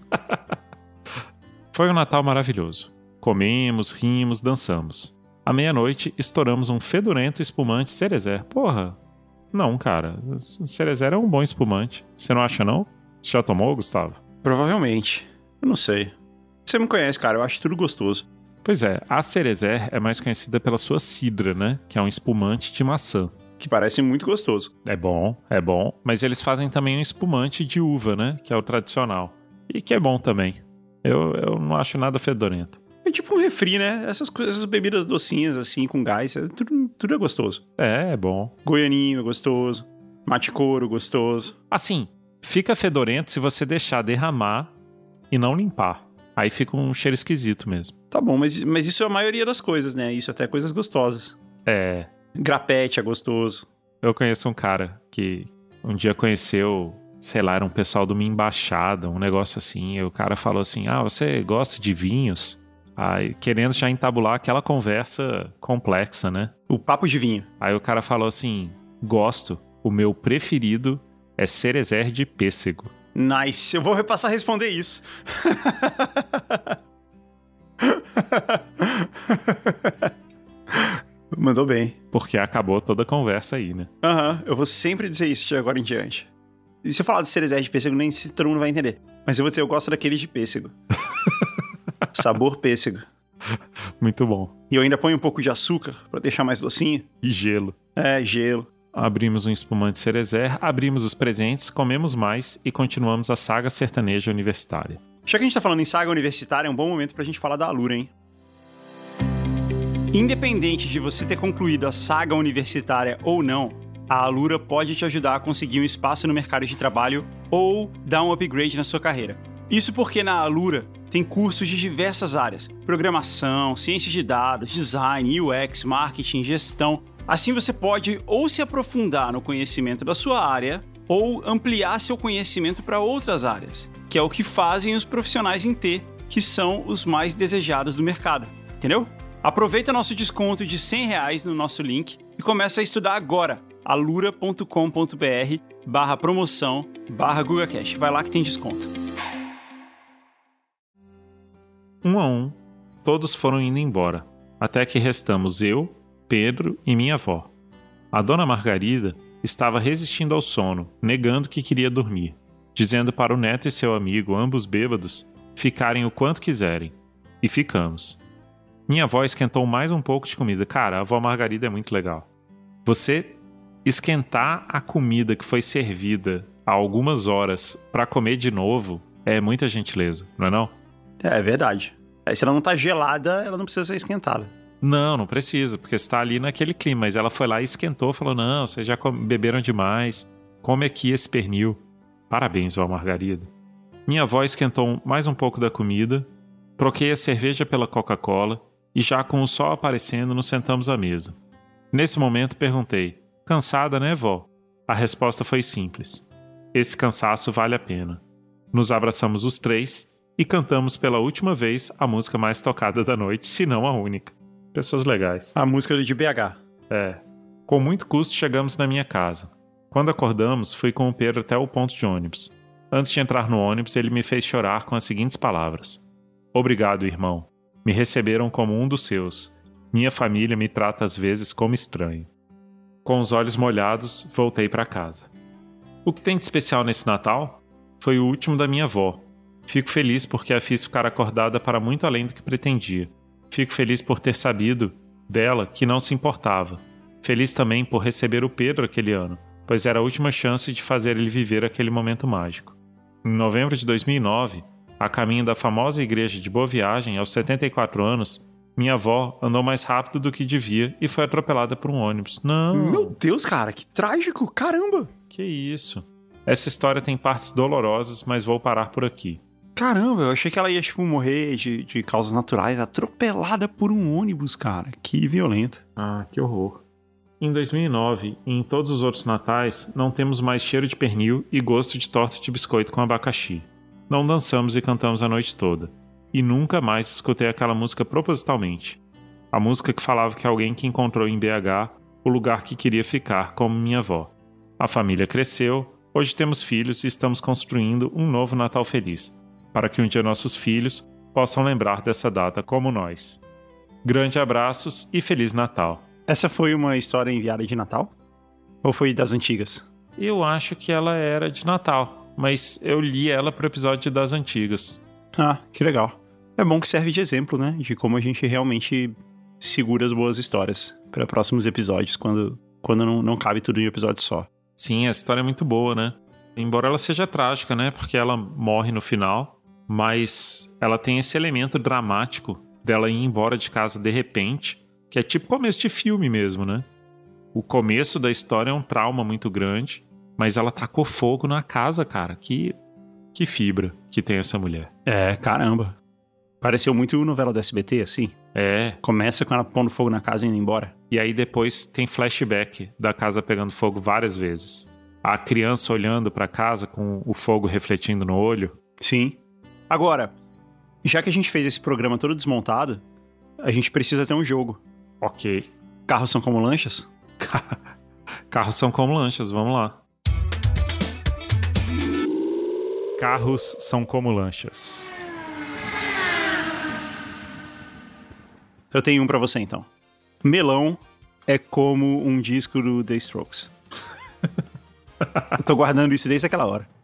Foi um Natal maravilhoso. Comemos, rimos, dançamos. À meia-noite, estouramos um fedorento espumante Cerezer. Porra, não, cara. Cerezer é um bom espumante. Você não acha, não? Você já tomou, Gustavo? Provavelmente. Eu não sei. Você me conhece, cara. Eu acho tudo gostoso. Pois é, a Cerezer é mais conhecida pela sua cidra, né? Que é um espumante de maçã. Que parece muito gostoso. É bom. Mas eles fazem também um espumante de uva, né? Que é o tradicional. E que é bom também. Eu não acho nada fedorento. É tipo um refri, né? Essas bebidas docinhas, assim, com gás, tudo é gostoso. É bom. Goianinho é gostoso. Mate couro, gostoso. Assim, fica fedorento se você deixar derramar e não limpar. Aí fica um cheiro esquisito mesmo. Tá bom, mas isso é a maioria das coisas, né? Isso até coisas gostosas. É. Grapete é gostoso. Eu conheço um cara que um dia conheceu, sei lá, era um pessoal de uma embaixada, um negócio assim. E o cara falou assim: ah, você gosta de vinhos? Aí, querendo já entabular aquela conversa complexa, né? O papo de vinho. Aí o cara falou assim: gosto, o meu preferido é Cerezer de pêssego. Nice, eu vou repassar a responder isso. Mandou bem. Porque acabou toda a conversa aí, né? Eu vou sempre dizer isso de agora em diante. E se eu falar de cereais de pêssego, nem se todo mundo vai entender. Mas eu vou dizer, eu gosto daqueles de pêssego. Sabor pêssego. Muito bom. E eu ainda ponho um pouco de açúcar pra deixar mais docinho. E gelo. Gelo. Abrimos um espumante cerezer, abrimos os presentes, comemos mais e continuamos a saga sertaneja universitária. Já que a gente tá falando em saga universitária, é um bom momento pra gente falar da Alura, hein? Independente de você ter concluído a saga universitária ou não, a Alura pode te ajudar a conseguir um espaço no mercado de trabalho ou dar um upgrade na sua carreira. Isso porque na Alura tem cursos de diversas áreas: programação, ciências de dados, design, UX, marketing, gestão. Assim você pode ou se aprofundar no conhecimento da sua área ou ampliar seu conhecimento para outras áreas, que é o que fazem os profissionais em T, que são os mais desejados do mercado. Entendeu? Aproveita nosso desconto de R$100 no nosso link e começa a estudar agora. alura.com.br/promoção/GugaCast. Vai lá que tem desconto. Um a um, todos foram indo embora, até que restamos eu, Pedro e minha avó. A dona Margarida estava resistindo ao sono, negando que queria dormir, dizendo para o neto e seu amigo, ambos bêbados, ficarem o quanto quiserem. E ficamos. Minha avó esquentou mais um pouco de comida. Cara, a avó Margarida é muito legal. Você esquentar a comida que foi servida há algumas horas para comer de novo é muita gentileza, não é não? É verdade. Se ela não tá gelada, ela não precisa ser esquentada. Não precisa, porque você tá ali naquele clima. Mas ela foi lá e esquentou, falou, não, vocês já beberam demais. Come aqui esse pernil. Parabéns, vó Margarida. Minha avó esquentou mais um pouco da comida, troquei a cerveja pela Coca-Cola e já com o sol aparecendo, nos sentamos à mesa. Nesse momento perguntei, cansada, né, vó? A resposta foi simples. Esse cansaço vale a pena. Nos abraçamos os três e cantamos pela última vez a música mais tocada da noite, se não a única. Pessoas legais. A música de BH. Com muito custo chegamos na minha casa. Quando acordamos, fui com o Pedro até o ponto de ônibus. Antes de entrar no ônibus, ele me fez chorar com as seguintes palavras. Obrigado, irmão. Me receberam como um dos seus. Minha família me trata às vezes como estranho. Com os olhos molhados, voltei para casa. O que tem de especial nesse Natal foi o último da minha avó. Fico feliz porque a fiz ficar acordada para muito além do que pretendia. Fico feliz por ter sabido dela que não se importava. Feliz também por receber o Pedro aquele ano, pois era a última chance de fazer ele viver aquele momento mágico. Em novembro de 2009, a caminho da famosa igreja de Boa Viagem, aos 74 anos, minha avó andou mais rápido do que devia e foi atropelada por um ônibus. Não! Meu Deus, cara, que trágico! Caramba! Que isso? Essa história tem partes dolorosas, mas vou parar por aqui. Caramba, eu achei que ela ia, morrer de causas naturais, atropelada por um ônibus, cara. Que violento. Ah, que horror. Em 2009 e em todos os outros natais, não temos mais cheiro de pernil e gosto de torta de biscoito com abacaxi. Não dançamos e cantamos a noite toda. E nunca mais escutei aquela música propositalmente. A música que falava que alguém que encontrou em BH o lugar que queria ficar, como minha avó. A família cresceu, hoje temos filhos e estamos construindo um novo Natal feliz, para que um dia nossos filhos possam lembrar dessa data como nós. Grande abraços e Feliz Natal. Essa foi uma história enviada de Natal? Ou foi das antigas? Eu acho que ela era de Natal, mas eu li ela pro episódio das antigas. Ah, que legal. É bom que serve de exemplo, né? De como a gente realmente segura as boas histórias para próximos episódios, quando não cabe tudo em um episódio só. Sim, a história é muito boa, né? Embora ela seja trágica, né? Porque ela morre no final, mas ela tem esse elemento dramático dela ir embora de casa de repente, que é tipo começo de filme mesmo, né? O começo da história é um trauma muito grande, mas ela tacou fogo na casa, cara. Que fibra que tem essa mulher. É, caramba. Pareceu muito novela do SBT, assim. É. Começa com ela pondo fogo na casa e indo embora. E aí depois tem flashback da casa pegando fogo várias vezes. A criança olhando pra casa com o fogo refletindo no olho. Sim. Agora, já que a gente fez esse programa todo desmontado, a gente precisa ter um jogo. Ok. Carros são como lanchas? Carros são como lanchas, vamos lá. Carros são como lanchas. Eu tenho um pra você, então. Melão é como um disco do The Strokes. Eu tô guardando isso desde aquela hora.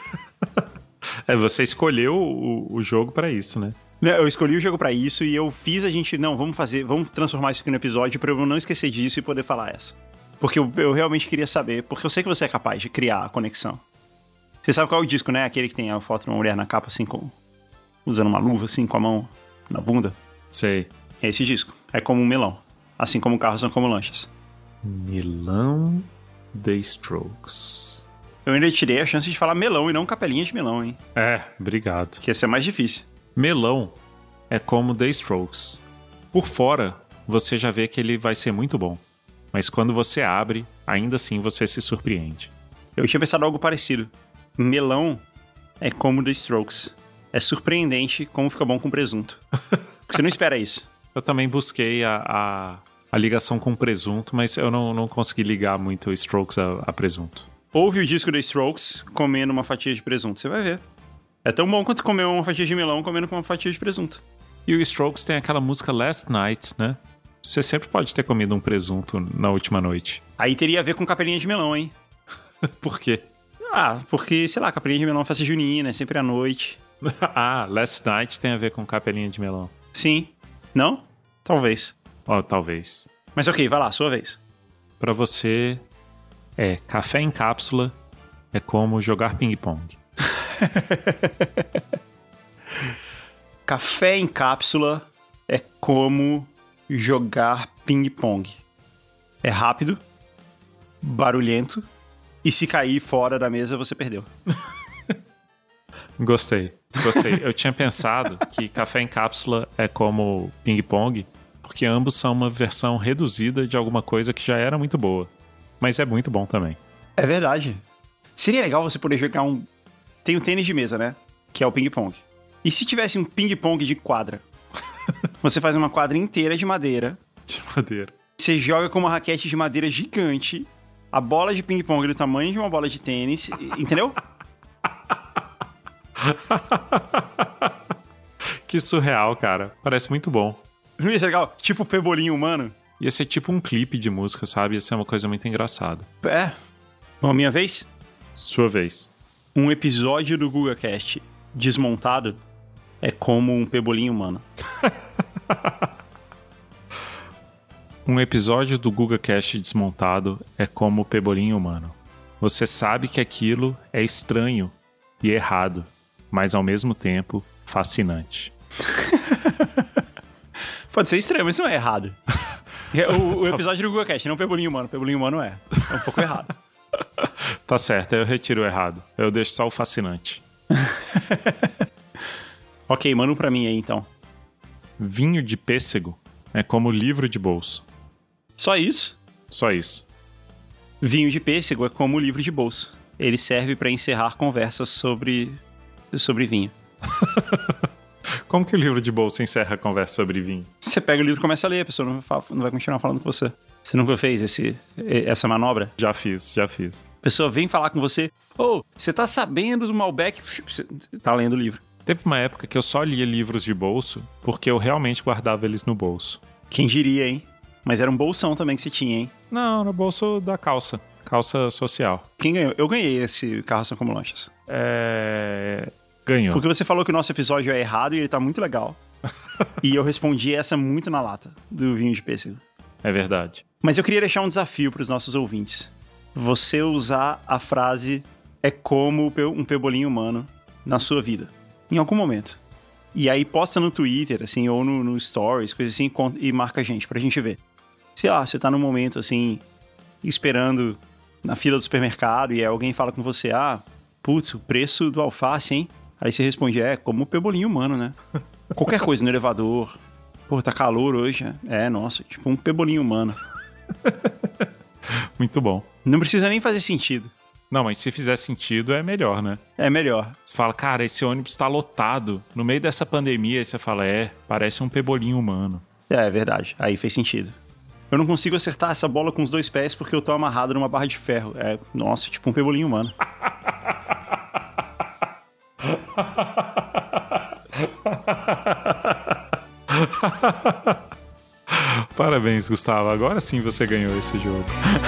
Você escolheu o jogo pra isso, né? Eu escolhi o jogo pra isso e eu fiz a gente... Não, vamos transformar isso aqui no episódio pra eu não esquecer disso e poder falar essa. Porque eu realmente queria saber, porque eu sei que você é capaz de criar a conexão. Você sabe qual é o disco, né? Aquele que tem a foto de uma mulher na capa, assim, usando uma luva, assim, com a mão na bunda. Sei. É esse disco. É como um melão. Assim como carros são como lanchas. Melão The Strokes. Eu ainda tirei a chance de falar melão e não capelinha de melão, hein? Obrigado. Que esse é mais difícil. Melão é como The Strokes. Por fora, você já vê que ele vai ser muito bom. Mas quando você abre, ainda assim você se surpreende. Eu tinha pensado algo parecido. Melão é como The Strokes. É surpreendente como fica bom com presunto. Você não espera isso. Eu também busquei a ligação com presunto, mas eu não consegui ligar muito Strokes a presunto. Ouve o disco The Strokes comendo uma fatia de presunto, você vai ver. É tão bom quanto comer uma fatia de melão comendo com uma fatia de presunto. E o Strokes tem aquela música Last Night, né? Você sempre pode ter comido um presunto na última noite. Aí teria a ver com capelinha de melão, hein? Por quê? Porque, sei lá, capelinha de melão é festa junina, é sempre à noite. Last Night tem a ver com capelinha de melão. Sim. Não? Talvez. Talvez. Mas ok, vai lá, sua vez. Pra você, café em cápsula é como jogar ping-pong. Café em cápsula é como jogar ping-pong. É rápido, barulhento, e se cair fora da mesa, você perdeu. Gostei. Eu tinha pensado que café em cápsula é como ping-pong, porque ambos são uma versão reduzida de alguma coisa que já era muito boa. Mas é muito bom também. É verdade. Seria legal você poder jogar Tem o tênis de mesa, né? Que é o ping-pong. E se tivesse um ping-pong de quadra? Você faz uma quadra inteira de madeira. De madeira. Você joga com uma raquete de madeira gigante. A bola de ping-pong é do tamanho de uma bola de tênis. Entendeu? Que surreal, cara. Parece muito bom. Não ia ser legal? Tipo o Pebolinho humano. Ia ser tipo um clipe de música, sabe? Ia ser uma coisa muito engraçada. Bom, minha vez? Sua vez. Um episódio do GugaCast desmontado é como um Pebolinho humano. Um episódio do GugaCast desmontado é como o Pebolinho humano. Você sabe que aquilo é estranho e errado, mas ao mesmo tempo fascinante. Pode ser estranho, mas não é errado. O episódio do GugaCast, não o Pebolinho humano. O Pebolinho humano é um pouco errado. Tá certo, eu retiro o errado. Eu deixo só o fascinante. Ok, manda um pra mim aí, então. Vinho de pêssego é como livro de bolso. Só isso? Só isso. Vinho de pêssego é como livro de bolso. Ele serve pra encerrar conversas sobre vinho. Como que o livro de bolso encerra a conversa sobre vinho? Você pega o livro e começa a ler, a pessoa não vai continuar falando com você. Você nunca fez essa manobra? Já fiz. A pessoa vem falar com você, você tá sabendo do Malbec? Você tá lendo o livro. Teve uma época que eu só lia livros de bolso porque eu realmente guardava eles no bolso. Quem diria, hein? Mas era um bolsão também que você tinha, hein? Não, no bolso da calça. Calça social. Quem ganhou? Eu ganhei esse Carro São Como Lanchas. Ganhou. Porque você falou que o nosso episódio é errado e ele tá muito legal. E eu respondi essa muito na lata do vinho de pêssego. É verdade. Mas eu queria deixar um desafio pros nossos ouvintes. Você usar a frase é como um pebolinho humano na sua vida. Em algum momento. E aí posta no Twitter, assim, ou no Stories, coisa assim, e marca a gente, pra gente ver. Sei lá, você tá num momento, assim, esperando na fila do supermercado e alguém fala com você, putz, o preço do alface, hein? Aí você responde, como o pebolinho humano, né? Qualquer coisa no elevador. Pô, tá calor hoje. Nossa, tipo um pebolinho humano. Muito bom. Não precisa nem fazer sentido. Não, mas se fizer sentido é melhor, né? É melhor. Você fala, cara, esse ônibus tá lotado. No meio dessa pandemia, aí você fala, parece um pebolinho humano. É verdade. Aí fez sentido. Eu não consigo acertar essa bola com os dois pés porque eu tô amarrado numa barra de ferro. Nossa, tipo um pebolinho humano. Parabéns, Gustavo. Agora sim você ganhou esse jogo.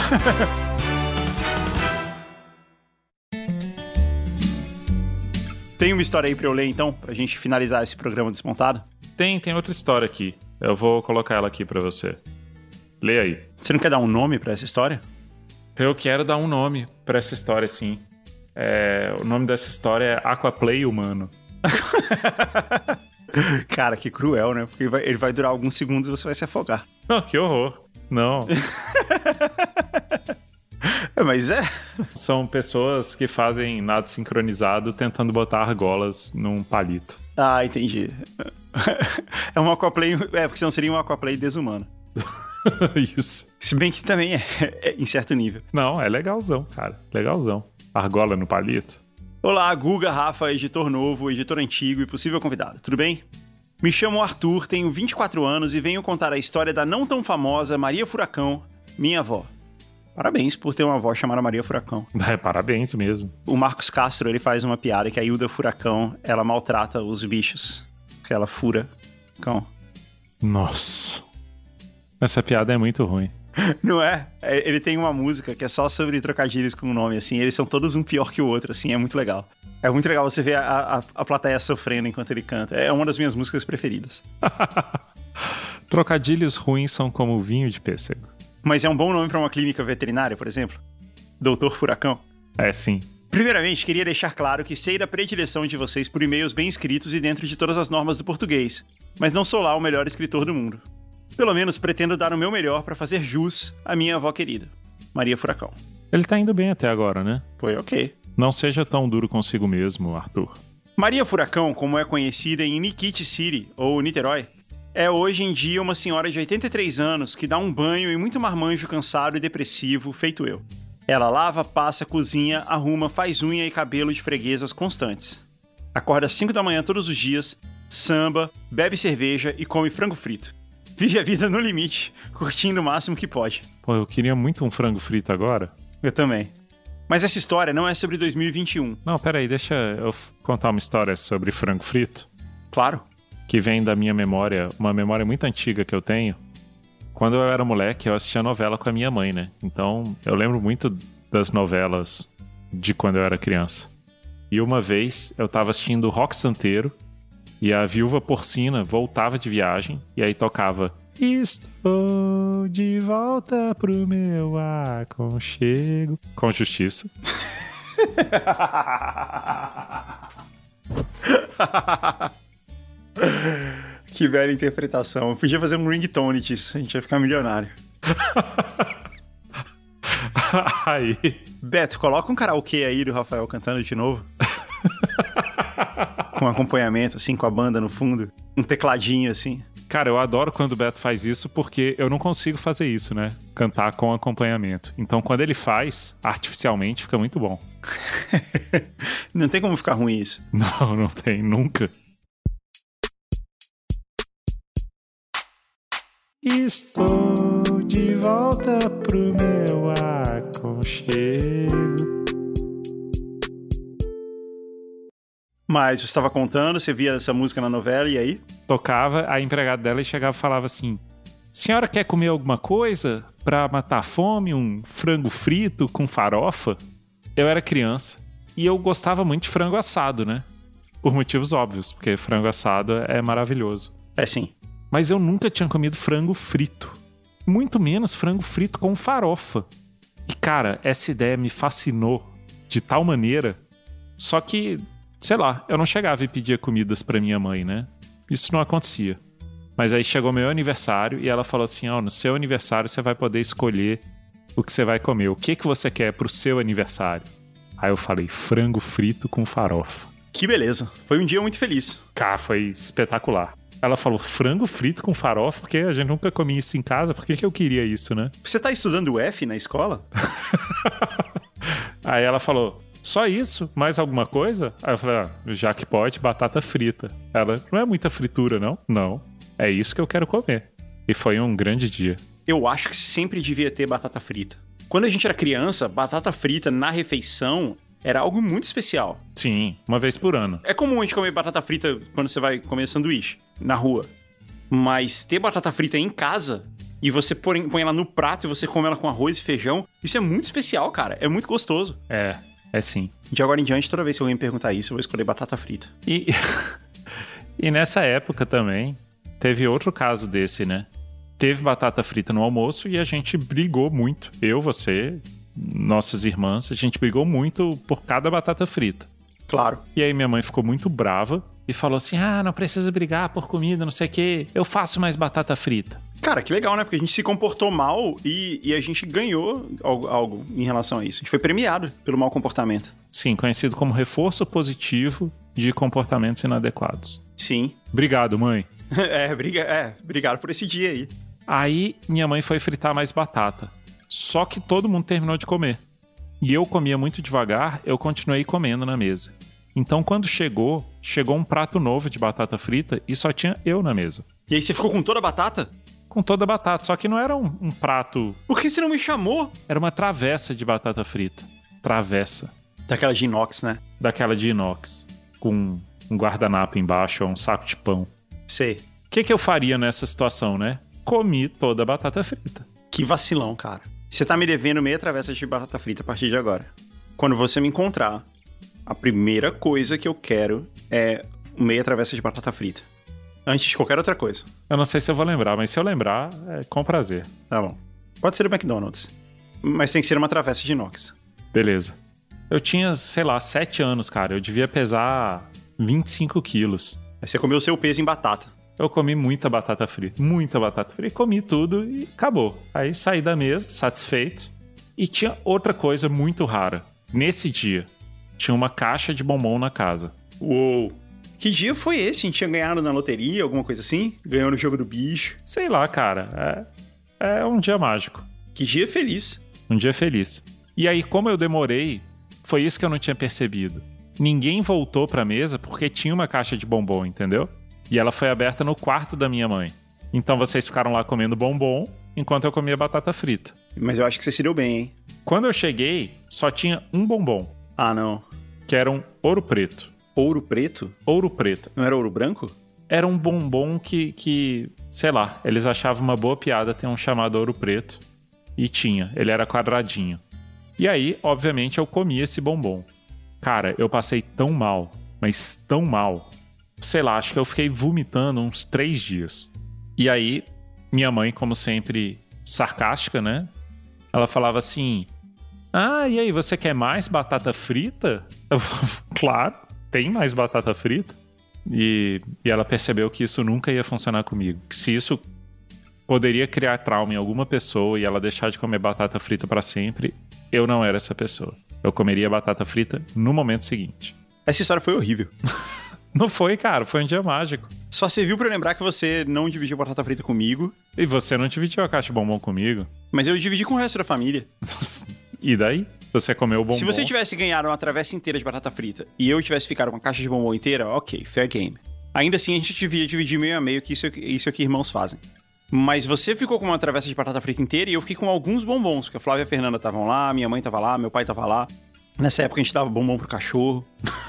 Tem uma história aí pra eu ler, então? Pra gente finalizar esse programa desmontado? Tem outra história aqui. Eu vou colocar ela aqui pra você. Lê aí. Você não quer dar um nome pra essa história? Eu quero dar um nome pra essa história, sim. O nome dessa história é Aquaplay Humano. Cara, que cruel, né? Porque ele vai durar alguns segundos e você vai se afogar. Oh, que horror. Não. Mas é. São pessoas que fazem nado sincronizado tentando botar argolas num palito. Ah, entendi. É um aquaplay... porque senão seria um aquaplay desumano. Isso. Se bem que também é em certo nível. Não, é legalzão, cara. Legalzão. Argola no palito. Olá, Guga, Rafa, editor novo, editor antigo e possível convidado. Tudo bem? Me chamo Arthur, tenho 24 anos e venho contar a história da não tão famosa Maria Furacão, minha avó. Parabéns por ter uma avó chamada Maria Furacão. Parabéns mesmo. O Marcos Castro, ele faz uma piada que a Hilda Furacão, ela maltrata os bichos. Que ela fura cão. Nossa. Essa piada é muito ruim. Não é? Ele tem uma música que é só sobre trocadilhos com o nome, assim. Eles são todos um pior que o outro, assim. É muito legal. É muito legal você ver a plateia sofrendo enquanto ele canta. É uma das minhas músicas preferidas. Trocadilhos ruins são como vinho de pêssego. Mas é um bom nome pra uma clínica veterinária, por exemplo? Doutor Furacão? É, sim. Primeiramente, queria deixar claro que sei da predileção de vocês por e-mails bem escritos e dentro de todas as normas do português, mas não sou lá o melhor escritor do mundo. Pelo menos pretendo dar o meu melhor pra fazer jus à minha avó querida, Maria Furacão. Ele tá indo bem até agora, né? Foi ok. Não seja tão duro consigo mesmo, Arthur. Maria Furacão, como é conhecida em Nikit City, ou Niterói, é hoje em dia uma senhora de 83 anos que dá um banho em muito marmanjo cansado e depressivo, feito eu. Ela lava, passa, cozinha, arruma, faz unha e cabelo de freguesas constantes. Acorda às 5 da manhã todos os dias, samba, bebe cerveja e come frango frito. Vive a vida no limite, curtindo o máximo que pode. Pô, eu queria muito um frango frito agora. Eu também. Mas essa história não é sobre 2021. Não, peraí, deixa eu contar uma história sobre frango frito. Claro. Que vem da minha memória, uma memória muito antiga que eu tenho. Quando eu era moleque, eu assistia novela com a minha mãe, né? Então, eu lembro muito das novelas de quando eu era criança. E uma vez, eu tava assistindo Rock Santeiro e a viúva porcina voltava de viagem e aí tocava Estou de volta pro meu aconchego. Com justiça. Que bela interpretação. Eu podia fazer um ringtone disso, a gente ia ficar milionário. Aí. Beto, coloca um karaokê aí do Rafael cantando de novo. Com acompanhamento, assim, com a banda no fundo. Um tecladinho, assim. Cara, eu adoro quando o Beto faz isso porque eu não consigo fazer isso, né? Cantar com acompanhamento. Então, quando ele faz, artificialmente, fica muito bom. Não tem como ficar ruim isso. Não tem, nunca. Estou de volta pro meu aconchego. Mas você estava contando, você via essa música na novela, e aí? Tocava, a empregada dela chegava e falava assim: senhora quer comer alguma coisa pra matar a fome? Um frango frito com farofa? Eu era criança e eu gostava muito de frango assado, né? Por motivos óbvios, porque frango assado é maravilhoso. É sim. Mas eu nunca tinha comido frango frito. Muito menos frango frito com farofa. E cara, essa ideia me fascinou de tal maneira. Só que, sei lá, eu não chegava e pedia comidas pra minha mãe, né? Isso não acontecia. Mas aí chegou meu aniversário e ela falou assim: ó, no seu aniversário você vai poder escolher o que você vai comer. O que você quer pro seu aniversário? Aí eu falei: frango frito com farofa. Que beleza. Foi um dia muito feliz. Cara, foi espetacular. Ela falou: frango frito com farofa? Porque a gente nunca comia isso em casa. Por que eu queria isso, né? Você tá estudando o F na escola? Aí ela falou: só isso? Mais alguma coisa? Aí eu falei: já que pode, batata frita. Ela: não é muita fritura, não? Não. É isso que eu quero comer. E foi um grande dia. Eu acho que sempre devia ter batata frita. Quando a gente era criança, batata frita na refeição era algo muito especial. Sim, uma vez por ano. É comum a gente comer batata frita quando você vai comer sanduíche, na rua. Mas ter batata frita em casa e você põe ela no prato e você come ela com arroz e feijão. Isso é muito especial, cara. É muito gostoso. É sim. De agora em diante, toda vez que alguém me perguntar isso, eu vou escolher batata frita. E nessa época também, teve outro caso desse, né? Teve batata frita no almoço e a gente brigou muito. Eu, você, nossas irmãs, a gente brigou muito por cada batata frita. Claro. E aí minha mãe ficou muito brava e falou assim, não precisa brigar por comida, não sei o quê. Eu faço mais batata frita. Cara, que legal, né? Porque a gente se comportou mal e a gente ganhou algo em relação a isso. A gente foi premiado pelo mau comportamento. Sim, conhecido como reforço positivo de comportamentos inadequados. Sim. Obrigado, mãe. Obrigado por esse dia aí. Aí minha mãe foi fritar mais batata. Só que todo mundo terminou de comer. E eu comia muito devagar, eu continuei comendo na mesa. Então quando chegou um prato novo de batata frita e só tinha eu na mesa. E aí você ficou com toda a batata? Com toda a batata, só que não era um prato... Por que você não me chamou? Era uma travessa de batata frita. Travessa. Daquela de inox, né? Daquela de inox. Com um guardanapo embaixo ou um saco de pão. Sei. O que eu faria nessa situação, né? Comi toda a batata frita. Que vacilão, cara. Você tá me devendo meia travessa de batata frita a partir de agora. Quando você me encontrar, a primeira coisa que eu quero é meia travessa de batata frita. Antes de qualquer outra coisa. Eu não sei se eu vou lembrar, mas se eu lembrar, é com prazer. Tá bom. Pode ser o McDonald's. Mas tem que ser uma travessa de inox. Beleza. Eu tinha, 7 anos, cara. Eu devia pesar 25 quilos. Aí você comeu o seu peso em batata. Eu comi muita batata frita. Muita batata frita. Comi tudo e acabou. Aí saí da mesa, satisfeito. E tinha outra coisa muito rara. Nesse dia, tinha uma caixa de bombom na casa. Uou! Que dia foi esse? A gente tinha ganhado na loteria, alguma coisa assim? Ganhou no jogo do bicho? Sei lá, cara. É um dia mágico. Que dia feliz. Um dia feliz. E aí, como eu demorei, foi isso que eu não tinha percebido. Ninguém voltou pra mesa porque tinha uma caixa de bombom, entendeu? E ela foi aberta no quarto da minha mãe. Então vocês ficaram lá comendo bombom enquanto eu comia batata frita. Mas eu acho que você se deu bem, hein? Quando eu cheguei, só tinha um bombom. Ah, não. Que era um ouro preto. Ouro preto? Ouro preto. Não era ouro branco? Era um bombom que, sei lá, eles achavam uma boa piada ter um chamado ouro preto. E tinha, ele era quadradinho. E aí, obviamente, eu comi esse bombom. Cara, eu passei tão mal, mas tão mal. Sei lá, acho que eu fiquei vomitando uns 3 dias. E aí, minha mãe, como sempre, sarcástica, né? Ela falava assim, e aí, você quer mais batata frita? Eu falava, claro, tem mais batata frita. E ela percebeu que isso nunca ia funcionar comigo. Que se isso poderia criar trauma em alguma pessoa e ela deixar de comer batata frita pra sempre, eu não era essa pessoa. Eu comeria batata frita no momento seguinte. Essa história foi horrível. Não foi, cara. Foi um dia mágico. Só serviu pra lembrar que você não dividiu batata frita comigo. E você não dividiu a caixa de bombom comigo. Mas eu dividi com o resto da família. E daí? Você comeu o bombom. Se você tivesse ganhado uma travessa inteira de batata frita e eu tivesse ficado com a caixa de bombom inteira, ok, fair game. Ainda assim, a gente devia dividir meio a meio, que isso é o que irmãos fazem. Mas você ficou com uma travessa de batata frita inteira e eu fiquei com alguns bombons, porque a Flávia e a Fernanda estavam lá, minha mãe tava lá, meu pai tava lá. Nessa época a gente dava bombom pro cachorro.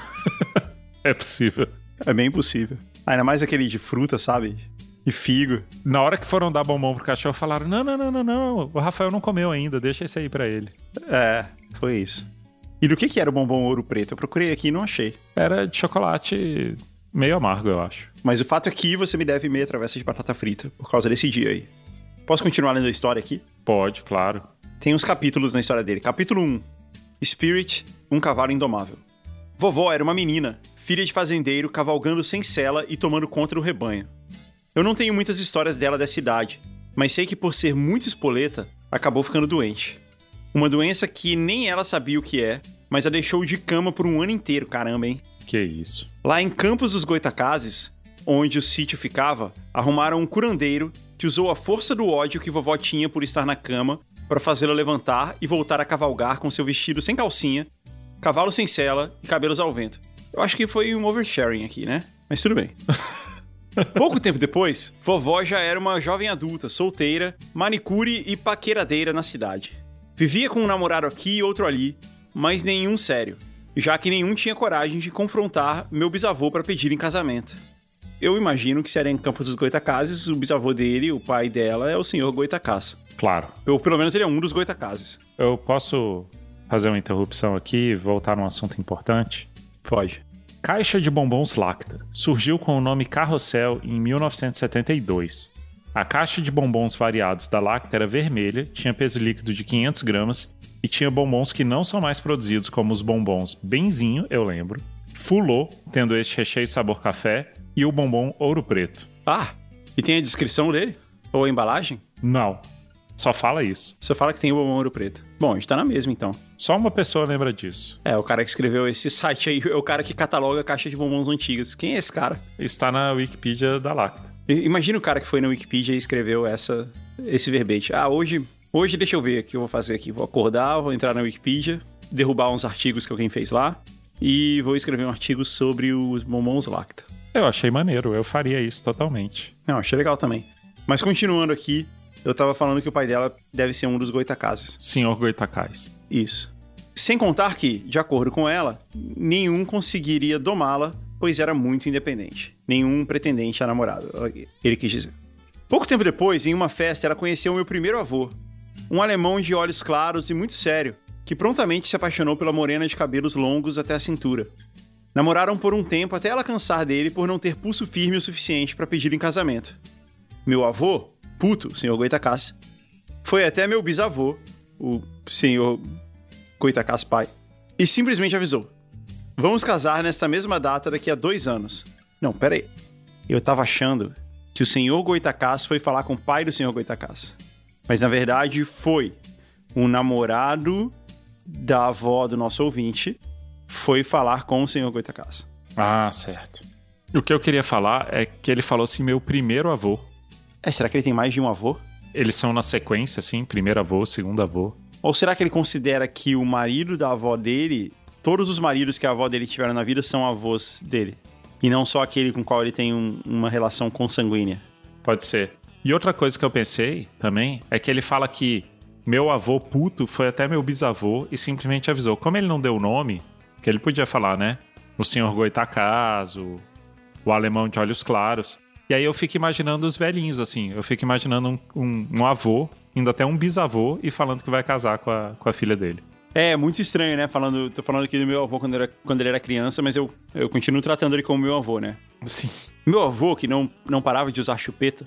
É possível. É bem possível. Ainda mais aquele de fruta, sabe? E figo. Na hora que foram dar bombom pro cachorro, falaram, não, o Rafael não comeu ainda, deixa esse aí pra ele. É, foi isso. E do que era o bombom ouro preto? Eu procurei aqui e não achei. Era de chocolate meio amargo, eu acho. Mas o fato é que você me deve meia travessa de batata frita por causa desse dia aí. Posso continuar lendo a história aqui? Pode, claro. Tem uns capítulos na história dele. Capítulo 1. Spirit, um cavalo indomável. Vovó era uma menina, filha de fazendeiro, cavalgando sem sela e tomando conta do rebanho. Eu não tenho muitas histórias dela dessa idade, mas sei que por ser muito espoleta, acabou ficando doente. Uma doença que nem ela sabia o que é, mas a deixou de cama por um ano inteiro, caramba, hein? Que isso. Lá em Campos dos Goitacazes, onde o sítio ficava, arrumaram um curandeiro que usou a força do ódio que vovó tinha por estar na cama para fazê-la levantar e voltar a cavalgar com seu vestido sem calcinha, cavalo sem sela e cabelos ao vento. Eu acho que foi um oversharing aqui, né? Mas tudo bem. Pouco tempo depois, vovó já era uma jovem adulta, solteira, manicure e paqueradeira na cidade. Vivia com um namorado aqui e outro ali, mas nenhum sério, já que nenhum tinha coragem de confrontar meu bisavô para pedir em casamento. eu imagino que se era em Campos dos Goytacazes, o bisavô dele, o pai dela, é o senhor Goytacás. Claro. Ou pelo menos ele é um dos Goytacazes. Eu posso fazer uma interrupção aqui e voltar num assunto importante? Pode. Caixa de bombons Lacta surgiu com o nome Carrossel em 1972. A caixa de bombons variados da Lacta era vermelha, tinha peso líquido de 500 gramas e tinha bombons que não são mais produzidos, como os bombons Benzinho, eu lembro, Fulô, tendo este recheio sabor café, e o bombom Ouro Preto. Ah, e tem a descrição dele? Ou a embalagem? Não, só fala isso. Só fala que tem o bombom Ouro Preto. Bom, a gente tá na mesma, então. Só uma pessoa lembra disso. É, o cara que escreveu esse site aí é o cara que cataloga caixas de bombons antigas. Quem é esse cara? Está na Wikipedia da Lacta. Imagina o cara que foi na Wikipedia e escreveu esse verbete. Ah, hoje deixa eu ver o que eu vou fazer aqui. Vou acordar, vou entrar na Wikipedia, derrubar uns artigos que alguém fez lá e vou escrever um artigo sobre os bombons Lacta. Eu achei maneiro, eu faria isso totalmente. Não, achei legal também. Mas continuando aqui, eu tava falando que o pai dela deve ser um dos Goytacazes. Senhor Goytacás. Isso. Sem contar que, de acordo com ela, nenhum conseguiria domá-la, pois era muito independente. Nenhum pretendente a namorado, ele quis dizer. Pouco tempo depois, em uma festa, ela conheceu o meu primeiro avô, um alemão de olhos claros e muito sério, que prontamente se apaixonou pela morena de cabelos longos até a cintura. Namoraram por um tempo até ela cansar dele por não ter pulso firme o suficiente para pedir em casamento. Meu avô, puto, o senhor Goytacás, foi até meu bisavô, o senhor Goytacás pai, e simplesmente avisou: vamos casar nesta mesma data daqui a 2 anos. Não, pera aí. Eu tava achando que o senhor Goytacás foi falar com o pai do senhor Goytacás. Mas na verdade foi um namorado da avó do nosso ouvinte foi falar com o senhor Goytacás. Ah, certo. O que eu queria falar é que ele falou assim, meu primeiro avô. Será que ele tem mais de um avô? Eles são na sequência, assim, primeiro avô, segundo avô. Ou será que ele considera que o marido da avó dele, todos os maridos que a avó dele tiveram na vida são avós dele? E não só aquele com o qual ele tem uma relação consanguínea? Pode ser. E outra coisa que eu pensei também é que ele fala que meu avô puto foi até meu bisavô e simplesmente avisou. Como ele não deu o nome, que ele podia falar, né? O senhor Goytacás, o alemão de olhos claros. E aí eu fico imaginando os velhinhos, assim. Eu fico imaginando um avô, indo até um bisavô e falando que vai casar com a filha dele. É, muito estranho, né? Tô falando aqui do meu avô quando ele era criança, mas eu continuo tratando ele como meu avô, né? Sim. Meu avô, que não parava de usar chupeta.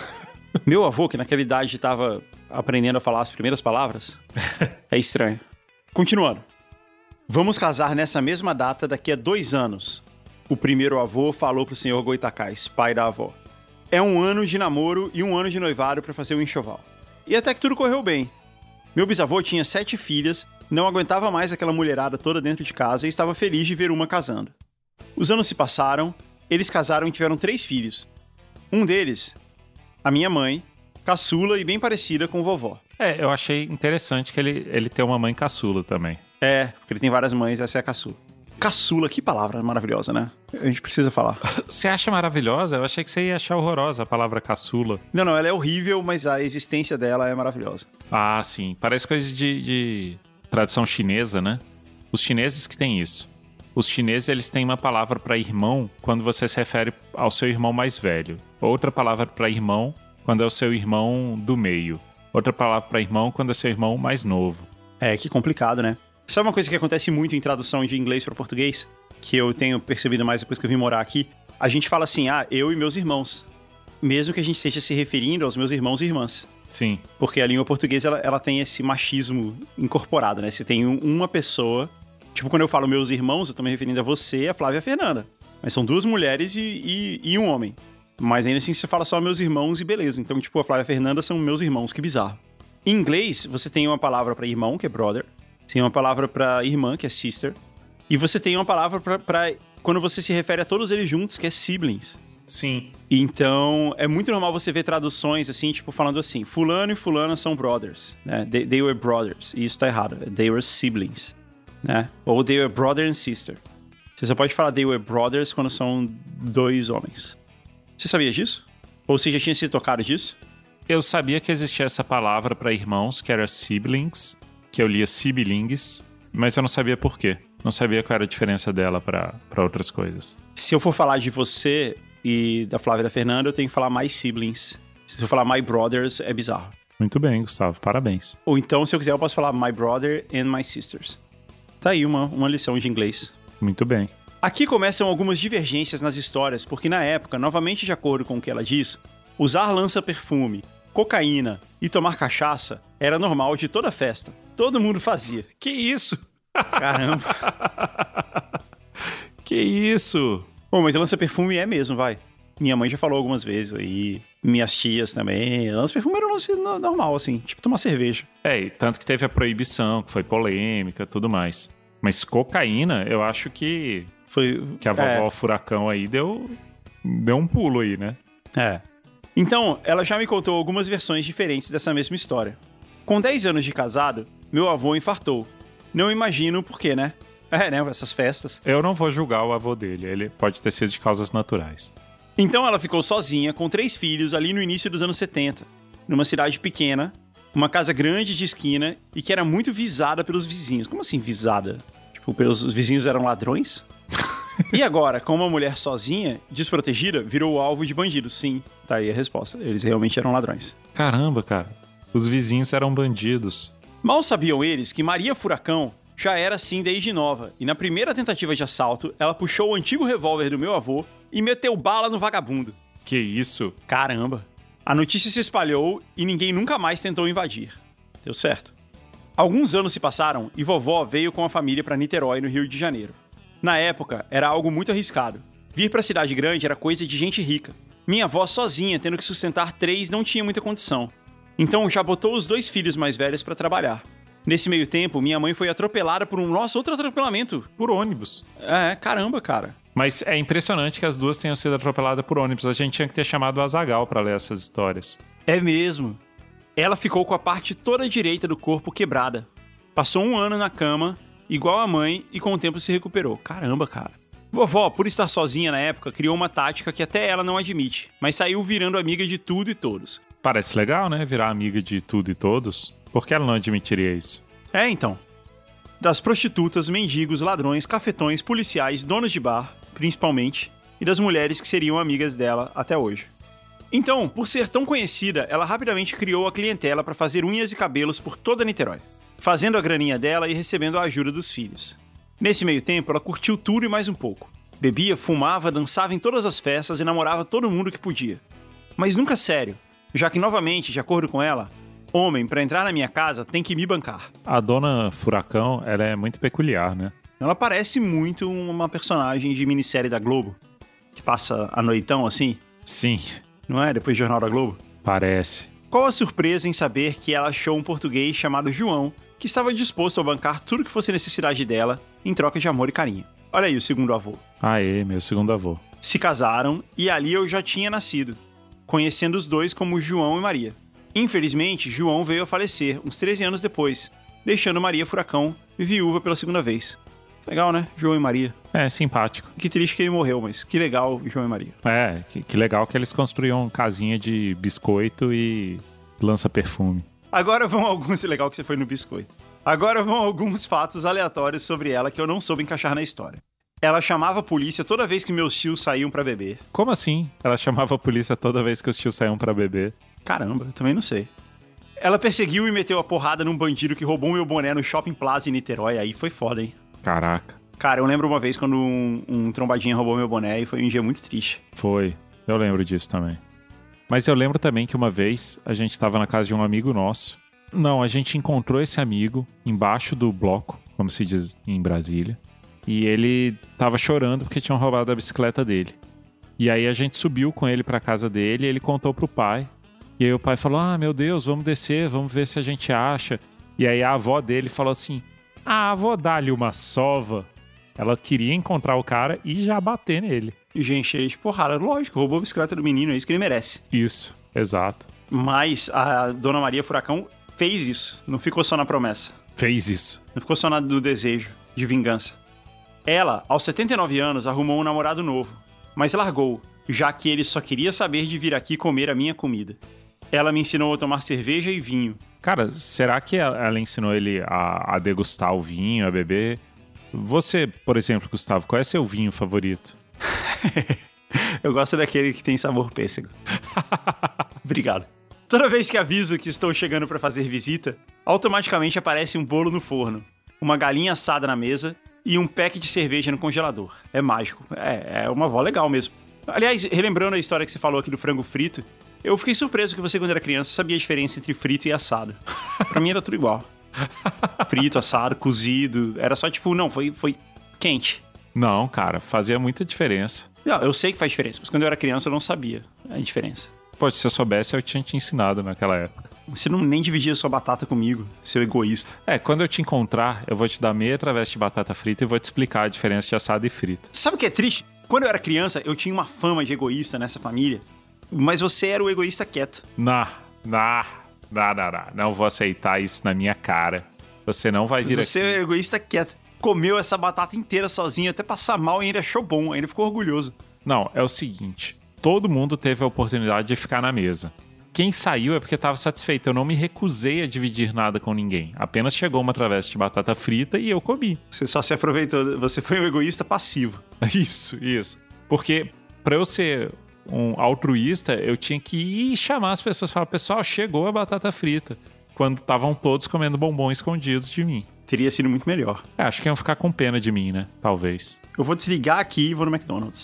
Meu avô, que naquela idade estava aprendendo a falar as primeiras palavras. É estranho. Continuando. Vamos casar nessa mesma data daqui a 2 anos. O primeiro avô falou pro senhor Goytacás, pai da avó. É 1 ano de namoro e 1 ano de noivado para fazer o enxoval. E até que tudo correu bem. Meu bisavô tinha 7 filhas, não aguentava mais aquela mulherada toda dentro de casa e estava feliz de ver uma casando. Os anos se passaram, eles casaram e tiveram 3 filhos. Um deles, a minha mãe, caçula e bem parecida com vovó. Eu achei interessante que ele tem uma mãe caçula também. Porque ele tem várias mães, essa é a caçula. Caçula, que palavra maravilhosa, né? A gente precisa falar. Você acha maravilhosa? Eu achei que você ia achar horrorosa a palavra caçula. Não, ela é horrível, mas a existência dela é maravilhosa. Ah, sim. Parece coisa de tradição chinesa, né? Os chineses que têm isso. Os chineses, eles têm uma palavra para irmão quando você se refere ao seu irmão mais velho. Outra palavra para irmão quando é o seu irmão do meio. Outra palavra para irmão quando é seu irmão mais novo. Que complicado, né? Sabe uma coisa que acontece muito em tradução de inglês para português? Que eu tenho percebido mais depois que eu vim morar aqui. A gente fala assim, eu e meus irmãos. Mesmo que a gente esteja se referindo aos meus irmãos e irmãs. Sim. Porque a língua portuguesa, ela tem esse machismo incorporado, né? Você tem uma pessoa... Tipo, quando eu falo meus irmãos, eu tô me referindo a você e a Flávia e a Fernanda. Mas são 2 mulheres e um homem. Mas ainda assim, você fala só meus irmãos e beleza. Então, tipo, a Flávia e a Fernanda são meus irmãos, que bizarro. Em inglês, você tem uma palavra para irmão, que é brother. Você tem uma palavra para irmã, que é sister. E você tem uma palavra para quando você se refere a todos eles juntos, que é siblings. Sim. Então, é muito normal você ver traduções assim, tipo, falando assim, fulano e fulana são brothers, né? They were brothers. E isso tá errado. They were siblings, né? Ou they were brother and sister. Você só pode falar they were brothers quando são 2 homens. Você sabia disso? Ou você já tinha se tocado disso? Eu sabia que existia essa palavra para irmãos, que era siblings, que eu lia siblings, mas eu não sabia por quê. Não sabia qual era a diferença dela para outras coisas. Se eu for falar de você, e da Flávia e da Fernanda, eu tenho que falar my siblings. Se eu falar my brothers, é bizarro. Muito bem, Gustavo. Parabéns. Ou então, se eu quiser, eu posso falar my brother and my sisters. Tá aí uma lição de inglês. Muito bem. Aqui começam algumas divergências nas histórias, porque na época, novamente de acordo com o que ela diz, usar lança-perfume, cocaína e tomar cachaça era normal de toda festa. Todo mundo fazia. Que isso? Caramba. Que isso? Bom, mas lança-perfume é mesmo, vai. Minha mãe já falou algumas vezes aí, minhas tias também. Lança-perfume era um lance normal, assim, tipo tomar cerveja. E tanto que teve a proibição, que foi polêmica, tudo mais. Mas cocaína, eu acho que a vovó Furacão aí deu um pulo aí, né? Então, ela já me contou algumas versões diferentes dessa mesma história. Com 10 anos de casado, meu avô infartou. Não imagino por quê, né? Essas festas. Eu não vou julgar o avô dele, ele pode ter sido de causas naturais. Então ela ficou sozinha, com 3 filhos, ali no início dos anos 70, numa cidade pequena, uma casa grande de esquina e que era muito visada pelos vizinhos. Como assim visada? Tipo, os vizinhos eram ladrões? E agora, com uma mulher sozinha, desprotegida, virou alvo de bandidos. Sim, tá aí a resposta. Eles realmente eram ladrões. Caramba, cara. Os vizinhos eram bandidos. Mal sabiam eles que Maria Furacão já era assim desde nova, e na primeira tentativa de assalto, ela puxou o antigo revólver do meu avô e meteu bala no vagabundo. Que isso? Caramba. A notícia se espalhou e ninguém nunca mais tentou invadir. Deu certo. Alguns anos se passaram e vovó veio com a família para Niterói, no Rio de Janeiro. Na época, era algo muito arriscado. Vir para a cidade grande era coisa de gente rica. Minha avó sozinha, tendo que sustentar 3, não tinha muita condição. Então já botou os 2 filhos mais velhos para trabalhar. Nesse meio tempo, minha mãe foi atropelada por outro atropelamento. Por ônibus. Caramba, cara. Mas é impressionante que as duas tenham sido atropeladas por ônibus. A gente tinha que ter chamado o Azaghal pra ler essas histórias. É mesmo. Ela ficou com a parte toda direita do corpo quebrada. Passou 1 ano na cama, igual a mãe, e com o tempo se recuperou. Caramba, cara. Vovó, por estar sozinha na época, criou uma tática que até ela não admite, mas saiu virando amiga de tudo e todos. Parece legal, né? Virar amiga de tudo e todos. Por que ela não admitiria isso? Então. Das prostitutas, mendigos, ladrões, cafetões, policiais, donos de bar, principalmente, e das mulheres que seriam amigas dela até hoje. Então, por ser tão conhecida, ela rapidamente criou a clientela para fazer unhas e cabelos por toda Niterói, fazendo a graninha dela e recebendo a ajuda dos filhos. Nesse meio tempo, ela curtiu tudo e mais um pouco. Bebia, fumava, dançava em todas as festas e namorava todo mundo que podia. Mas nunca sério, já que, novamente, de acordo com ela, homem, pra entrar na minha casa, tem que me bancar. A dona Furacão, ela é muito peculiar, né? Ela parece muito uma personagem de minissérie da Globo, que passa a noitão assim. Sim. Não é? Depois do Jornal da Globo. Parece. Qual a surpresa em saber que ela achou um português chamado João, que estava disposto a bancar tudo que fosse necessidade dela, em troca de amor e carinho. Olha aí o segundo avô. Aê, meu segundo avô. Se casaram e ali eu já tinha nascido, conhecendo os dois como João e Maria. Infelizmente, João veio a falecer uns 13 anos depois, deixando Maria Furacão viúva pela segunda vez. Legal, né? João e Maria. É, simpático. Que triste que ele morreu, mas que legal, João e Maria. É, que legal que eles construíam casinha de biscoito e lança-perfume. Agora vão alguns... Legal que você foi no biscoito. Agora vão alguns fatos aleatórios sobre ela que eu não soube encaixar na história. Ela chamava a polícia toda vez que meus tios saíam pra beber. Como assim? Ela chamava a polícia toda vez que os tios saíam pra beber? Caramba, eu também não sei. Ela perseguiu e meteu a porrada num bandido que roubou meu boné no Shopping Plaza em Niterói. Aí foi foda, hein? Caraca. Cara, eu lembro uma vez quando um trombadinha roubou meu boné e foi um dia muito triste. Foi. Eu lembro disso também. Mas eu lembro também que uma vez a gente estava na casa de um amigo nosso. Não, a gente encontrou esse amigo embaixo do bloco, como se diz em Brasília. E ele tava chorando porque tinham roubado a bicicleta dele. E aí a gente subiu com ele pra casa dele e ele contou pro pai. E aí o pai falou, meu Deus, vamos descer, vamos ver se a gente acha. E aí a avó dele falou assim, vou dar-lhe uma sova. Ela queria encontrar o cara e já bater nele. Gente, ele de porrada, lógico, roubou a bicicleta do menino, é isso que ele merece. Isso, exato. Mas a dona Maria Furacão fez isso, não ficou só na promessa. Fez isso. Não ficou só no desejo de vingança. Ela, aos 79 anos, arrumou um namorado novo, mas largou, já que ele só queria saber de vir aqui comer a minha comida. Ela me ensinou a tomar cerveja e vinho. Cara, será que ela ensinou ele a degustar o vinho, a beber? Você, por exemplo, Gustavo, qual é seu vinho favorito? Eu gosto daquele que tem sabor pêssego. Obrigado. Toda vez que aviso que estou chegando para fazer visita, automaticamente aparece um bolo no forno, uma galinha assada na mesa e um pack de cerveja no congelador. É mágico. É uma avó legal mesmo. Aliás, relembrando a história que você falou aqui do frango frito, eu fiquei surpreso que você, quando era criança, sabia a diferença entre frito e assado. Pra mim era tudo igual. Frito, assado, cozido. Era só tipo, não, foi quente. Não, cara, fazia muita diferença. Não, eu sei que faz diferença, mas quando eu era criança eu não sabia a diferença. Pô, se eu soubesse, eu tinha te ensinado naquela época. Você não nem dividia sua batata comigo, seu egoísta. Quando eu te encontrar, eu vou te dar meia travessa de batata frita e vou te explicar a diferença de assado e frita. Sabe o que é triste? Quando eu era criança, eu tinha uma fama de egoísta nessa família, mas você era o egoísta quieto. Não vou aceitar isso na minha cara. Você não vai vir aqui. Você é o egoísta quieto. Comeu essa batata inteira sozinho, até passar mal e ainda achou bom, ainda ficou orgulhoso. Não, é o seguinte, todo mundo teve a oportunidade de ficar na mesa. Quem saiu é porque estava satisfeito. Eu não me recusei a dividir nada com ninguém. Apenas chegou uma travessa de batata frita e eu comi. Você só se aproveitou. Você foi um egoísta passivo. Isso. Porque para eu ser um altruísta, eu tinha que ir chamar as pessoas e falar: pessoal, chegou a batata frita. Quando estavam todos comendo bombom escondidos de mim. Teria sido muito melhor. Acho que iam ficar com pena de mim, né? Talvez. Eu vou desligar aqui e vou no McDonald's.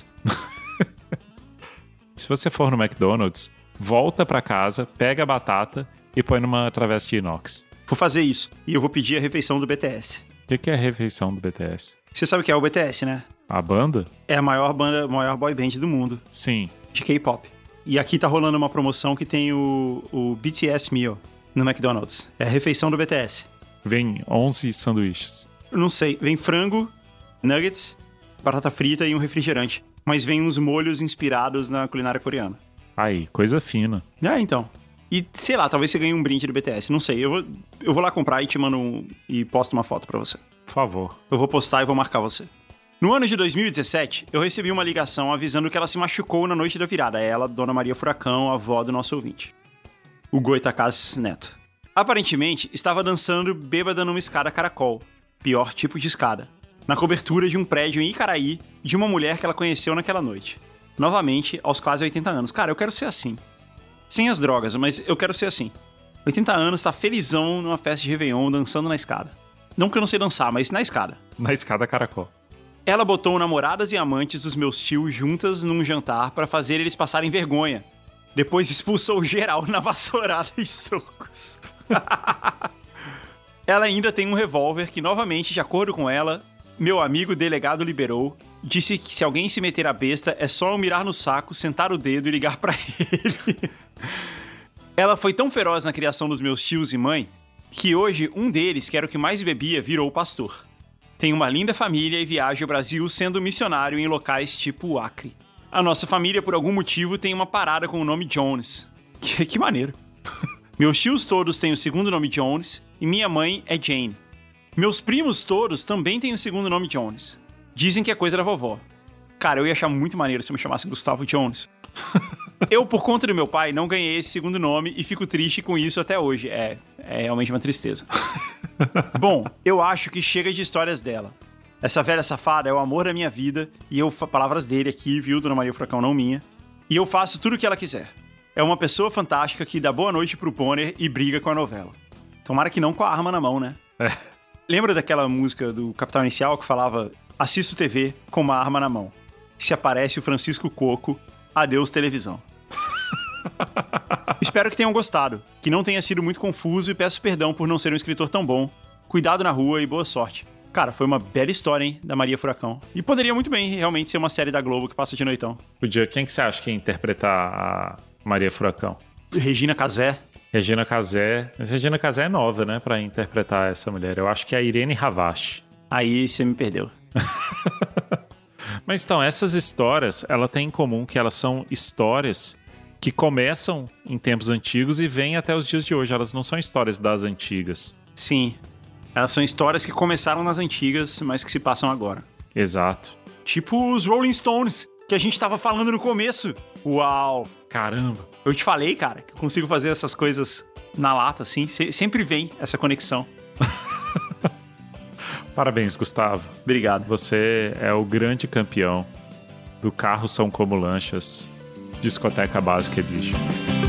Se você for no McDonald's, volta pra casa, pega a batata e põe numa travessa de inox. Vou fazer isso. E eu vou pedir a refeição do BTS. O que é a refeição do BTS? Você sabe o que é o BTS, né? A banda? É a maior boy band do mundo. Sim. De K-pop. E aqui tá rolando uma promoção que tem o BTS Meal no McDonald's. É a refeição do BTS. Vem 11 sanduíches. Eu não sei. Vem frango, nuggets, batata frita e um refrigerante. Mas vem uns molhos inspirados na culinária coreana. Aí, coisa fina. Então. E, sei lá, talvez você ganhe um brinde do BTS. Não sei. Eu vou lá comprar e te mando e posto uma foto pra você. Por favor. Eu vou postar e vou marcar você. No ano de 2017, eu recebi uma ligação avisando que ela se machucou na noite da virada. Ela, Dona Maria Furacão, a avó do nosso ouvinte. O Goitacás Neto. Aparentemente, estava dançando bêbada numa escada caracol. Pior tipo de escada. Na cobertura de um prédio em Icaraí, de uma mulher que ela conheceu naquela noite. Novamente, aos quase 80 anos. Cara, eu quero ser assim. Sem as drogas, mas eu quero ser assim. 80 anos, tá felizão numa festa de Réveillon, dançando na escada. Não que eu não sei dançar, mas na escada. Na escada caracol. Ela botou namoradas e amantes dos meus tios juntas num jantar pra fazer eles passarem vergonha. Depois expulsou geral na vassourada e socos. Ela ainda tem um revólver que, novamente, de acordo com ela, meu amigo delegado liberou. Disse que se alguém se meter a besta, é só eu mirar no saco, sentar o dedo e ligar pra ele. Ela foi tão feroz na criação dos meus tios e mãe, que hoje um deles, que era o que mais bebia, virou pastor. Tem uma linda família e viaja ao Brasil sendo missionário em locais tipo o Acre. A nossa família, por algum motivo, tem uma parada com o nome Jones. Que maneiro. Meus tios todos têm o segundo nome Jones e minha mãe é Jane. Meus primos todos também têm o segundo nome Jones. Dizem que é coisa da vovó. Cara, eu ia achar muito maneiro se eu me chamasse Gustavo Jones. Eu, por conta do meu pai, não ganhei esse segundo nome e fico triste com isso até hoje. É realmente uma tristeza. Bom, eu acho que chega de histórias dela. Essa velha safada é o amor da minha vida e palavras dele aqui, viu, Dona Maria Furacão, não minha. E eu faço tudo o que ela quiser. É uma pessoa fantástica que dá boa noite pro Bonner e briga com a novela. Tomara que não com a arma na mão, né? Lembra daquela música do Capital Inicial que falava: assisto TV com uma arma na mão. Se aparece o Francisco Coco, adeus televisão. Espero que tenham gostado, que não tenha sido muito confuso e peço perdão por não ser um escritor tão bom. Cuidado na rua e boa sorte. Cara, foi uma bela história, hein, da Maria Furacão. E poderia muito bem realmente ser uma série da Globo que passa de noitão. Podia. Quem que você acha que ia interpretar a Maria Furacão? Regina Casé. Regina Casé. Mas Regina Casé é nova, né, pra interpretar essa mulher. Eu acho que é a Irene Havashi. Aí você me perdeu. Mas então, essas histórias, ela tem em comum que elas são histórias que começam em tempos antigos e vêm até os dias de hoje. Elas não são histórias das antigas. Sim. Elas são histórias que começaram nas antigas, mas que se passam agora. Exato. Tipo os Rolling Stones, que a gente tava falando no começo. Uau! Caramba! Eu te falei, cara, que eu consigo fazer essas coisas na lata, assim. Sempre vem essa conexão. Parabéns, Gustavo. Obrigado. Você é o grande campeão. do Carros São Como Lanchas, Discoteca Básica Edition.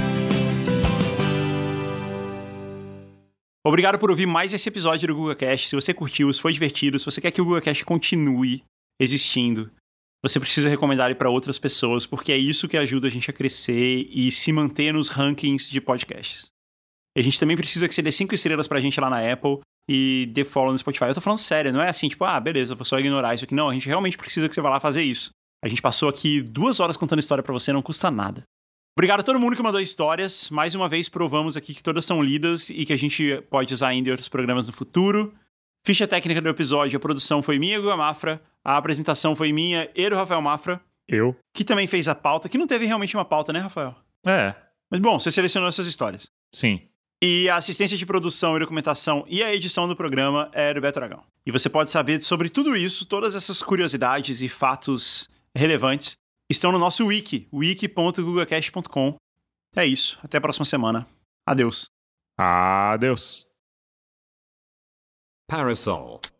Obrigado por ouvir mais esse episódio do GugaCast. Se você curtiu, se foi divertido, se você quer que o GugaCast continue existindo, você precisa recomendar ele para outras pessoas, porque é isso que ajuda a gente a crescer e se manter nos rankings de podcasts. E a gente também precisa que você dê 5 estrelas pra gente lá na Apple e dê follow no Spotify. Eu tô falando sério, não é assim, tipo, beleza, vou só ignorar isso aqui. Não, a gente realmente precisa que você vá lá fazer isso. A gente passou aqui 2 horas contando história pra você, não custa nada. Obrigado a todo mundo que mandou histórias. Mais uma vez, provamos aqui que todas são lidas e que a gente pode usar ainda em outros programas no futuro. Ficha técnica do episódio, a produção foi minha, Guga Mafra. A apresentação foi minha e do Rafael Mafra. Eu? Que também fez a pauta, que não teve realmente uma pauta, né, Rafael? É. Mas bom, você selecionou essas histórias. Sim. E a assistência de produção e documentação e a edição do programa é do Beto Aragão. E você pode saber sobre tudo isso, todas essas curiosidades e fatos relevantes, estão no nosso wiki, wiki.gugacast.com. É isso, até a próxima semana. Adeus. Adeus. Parasol.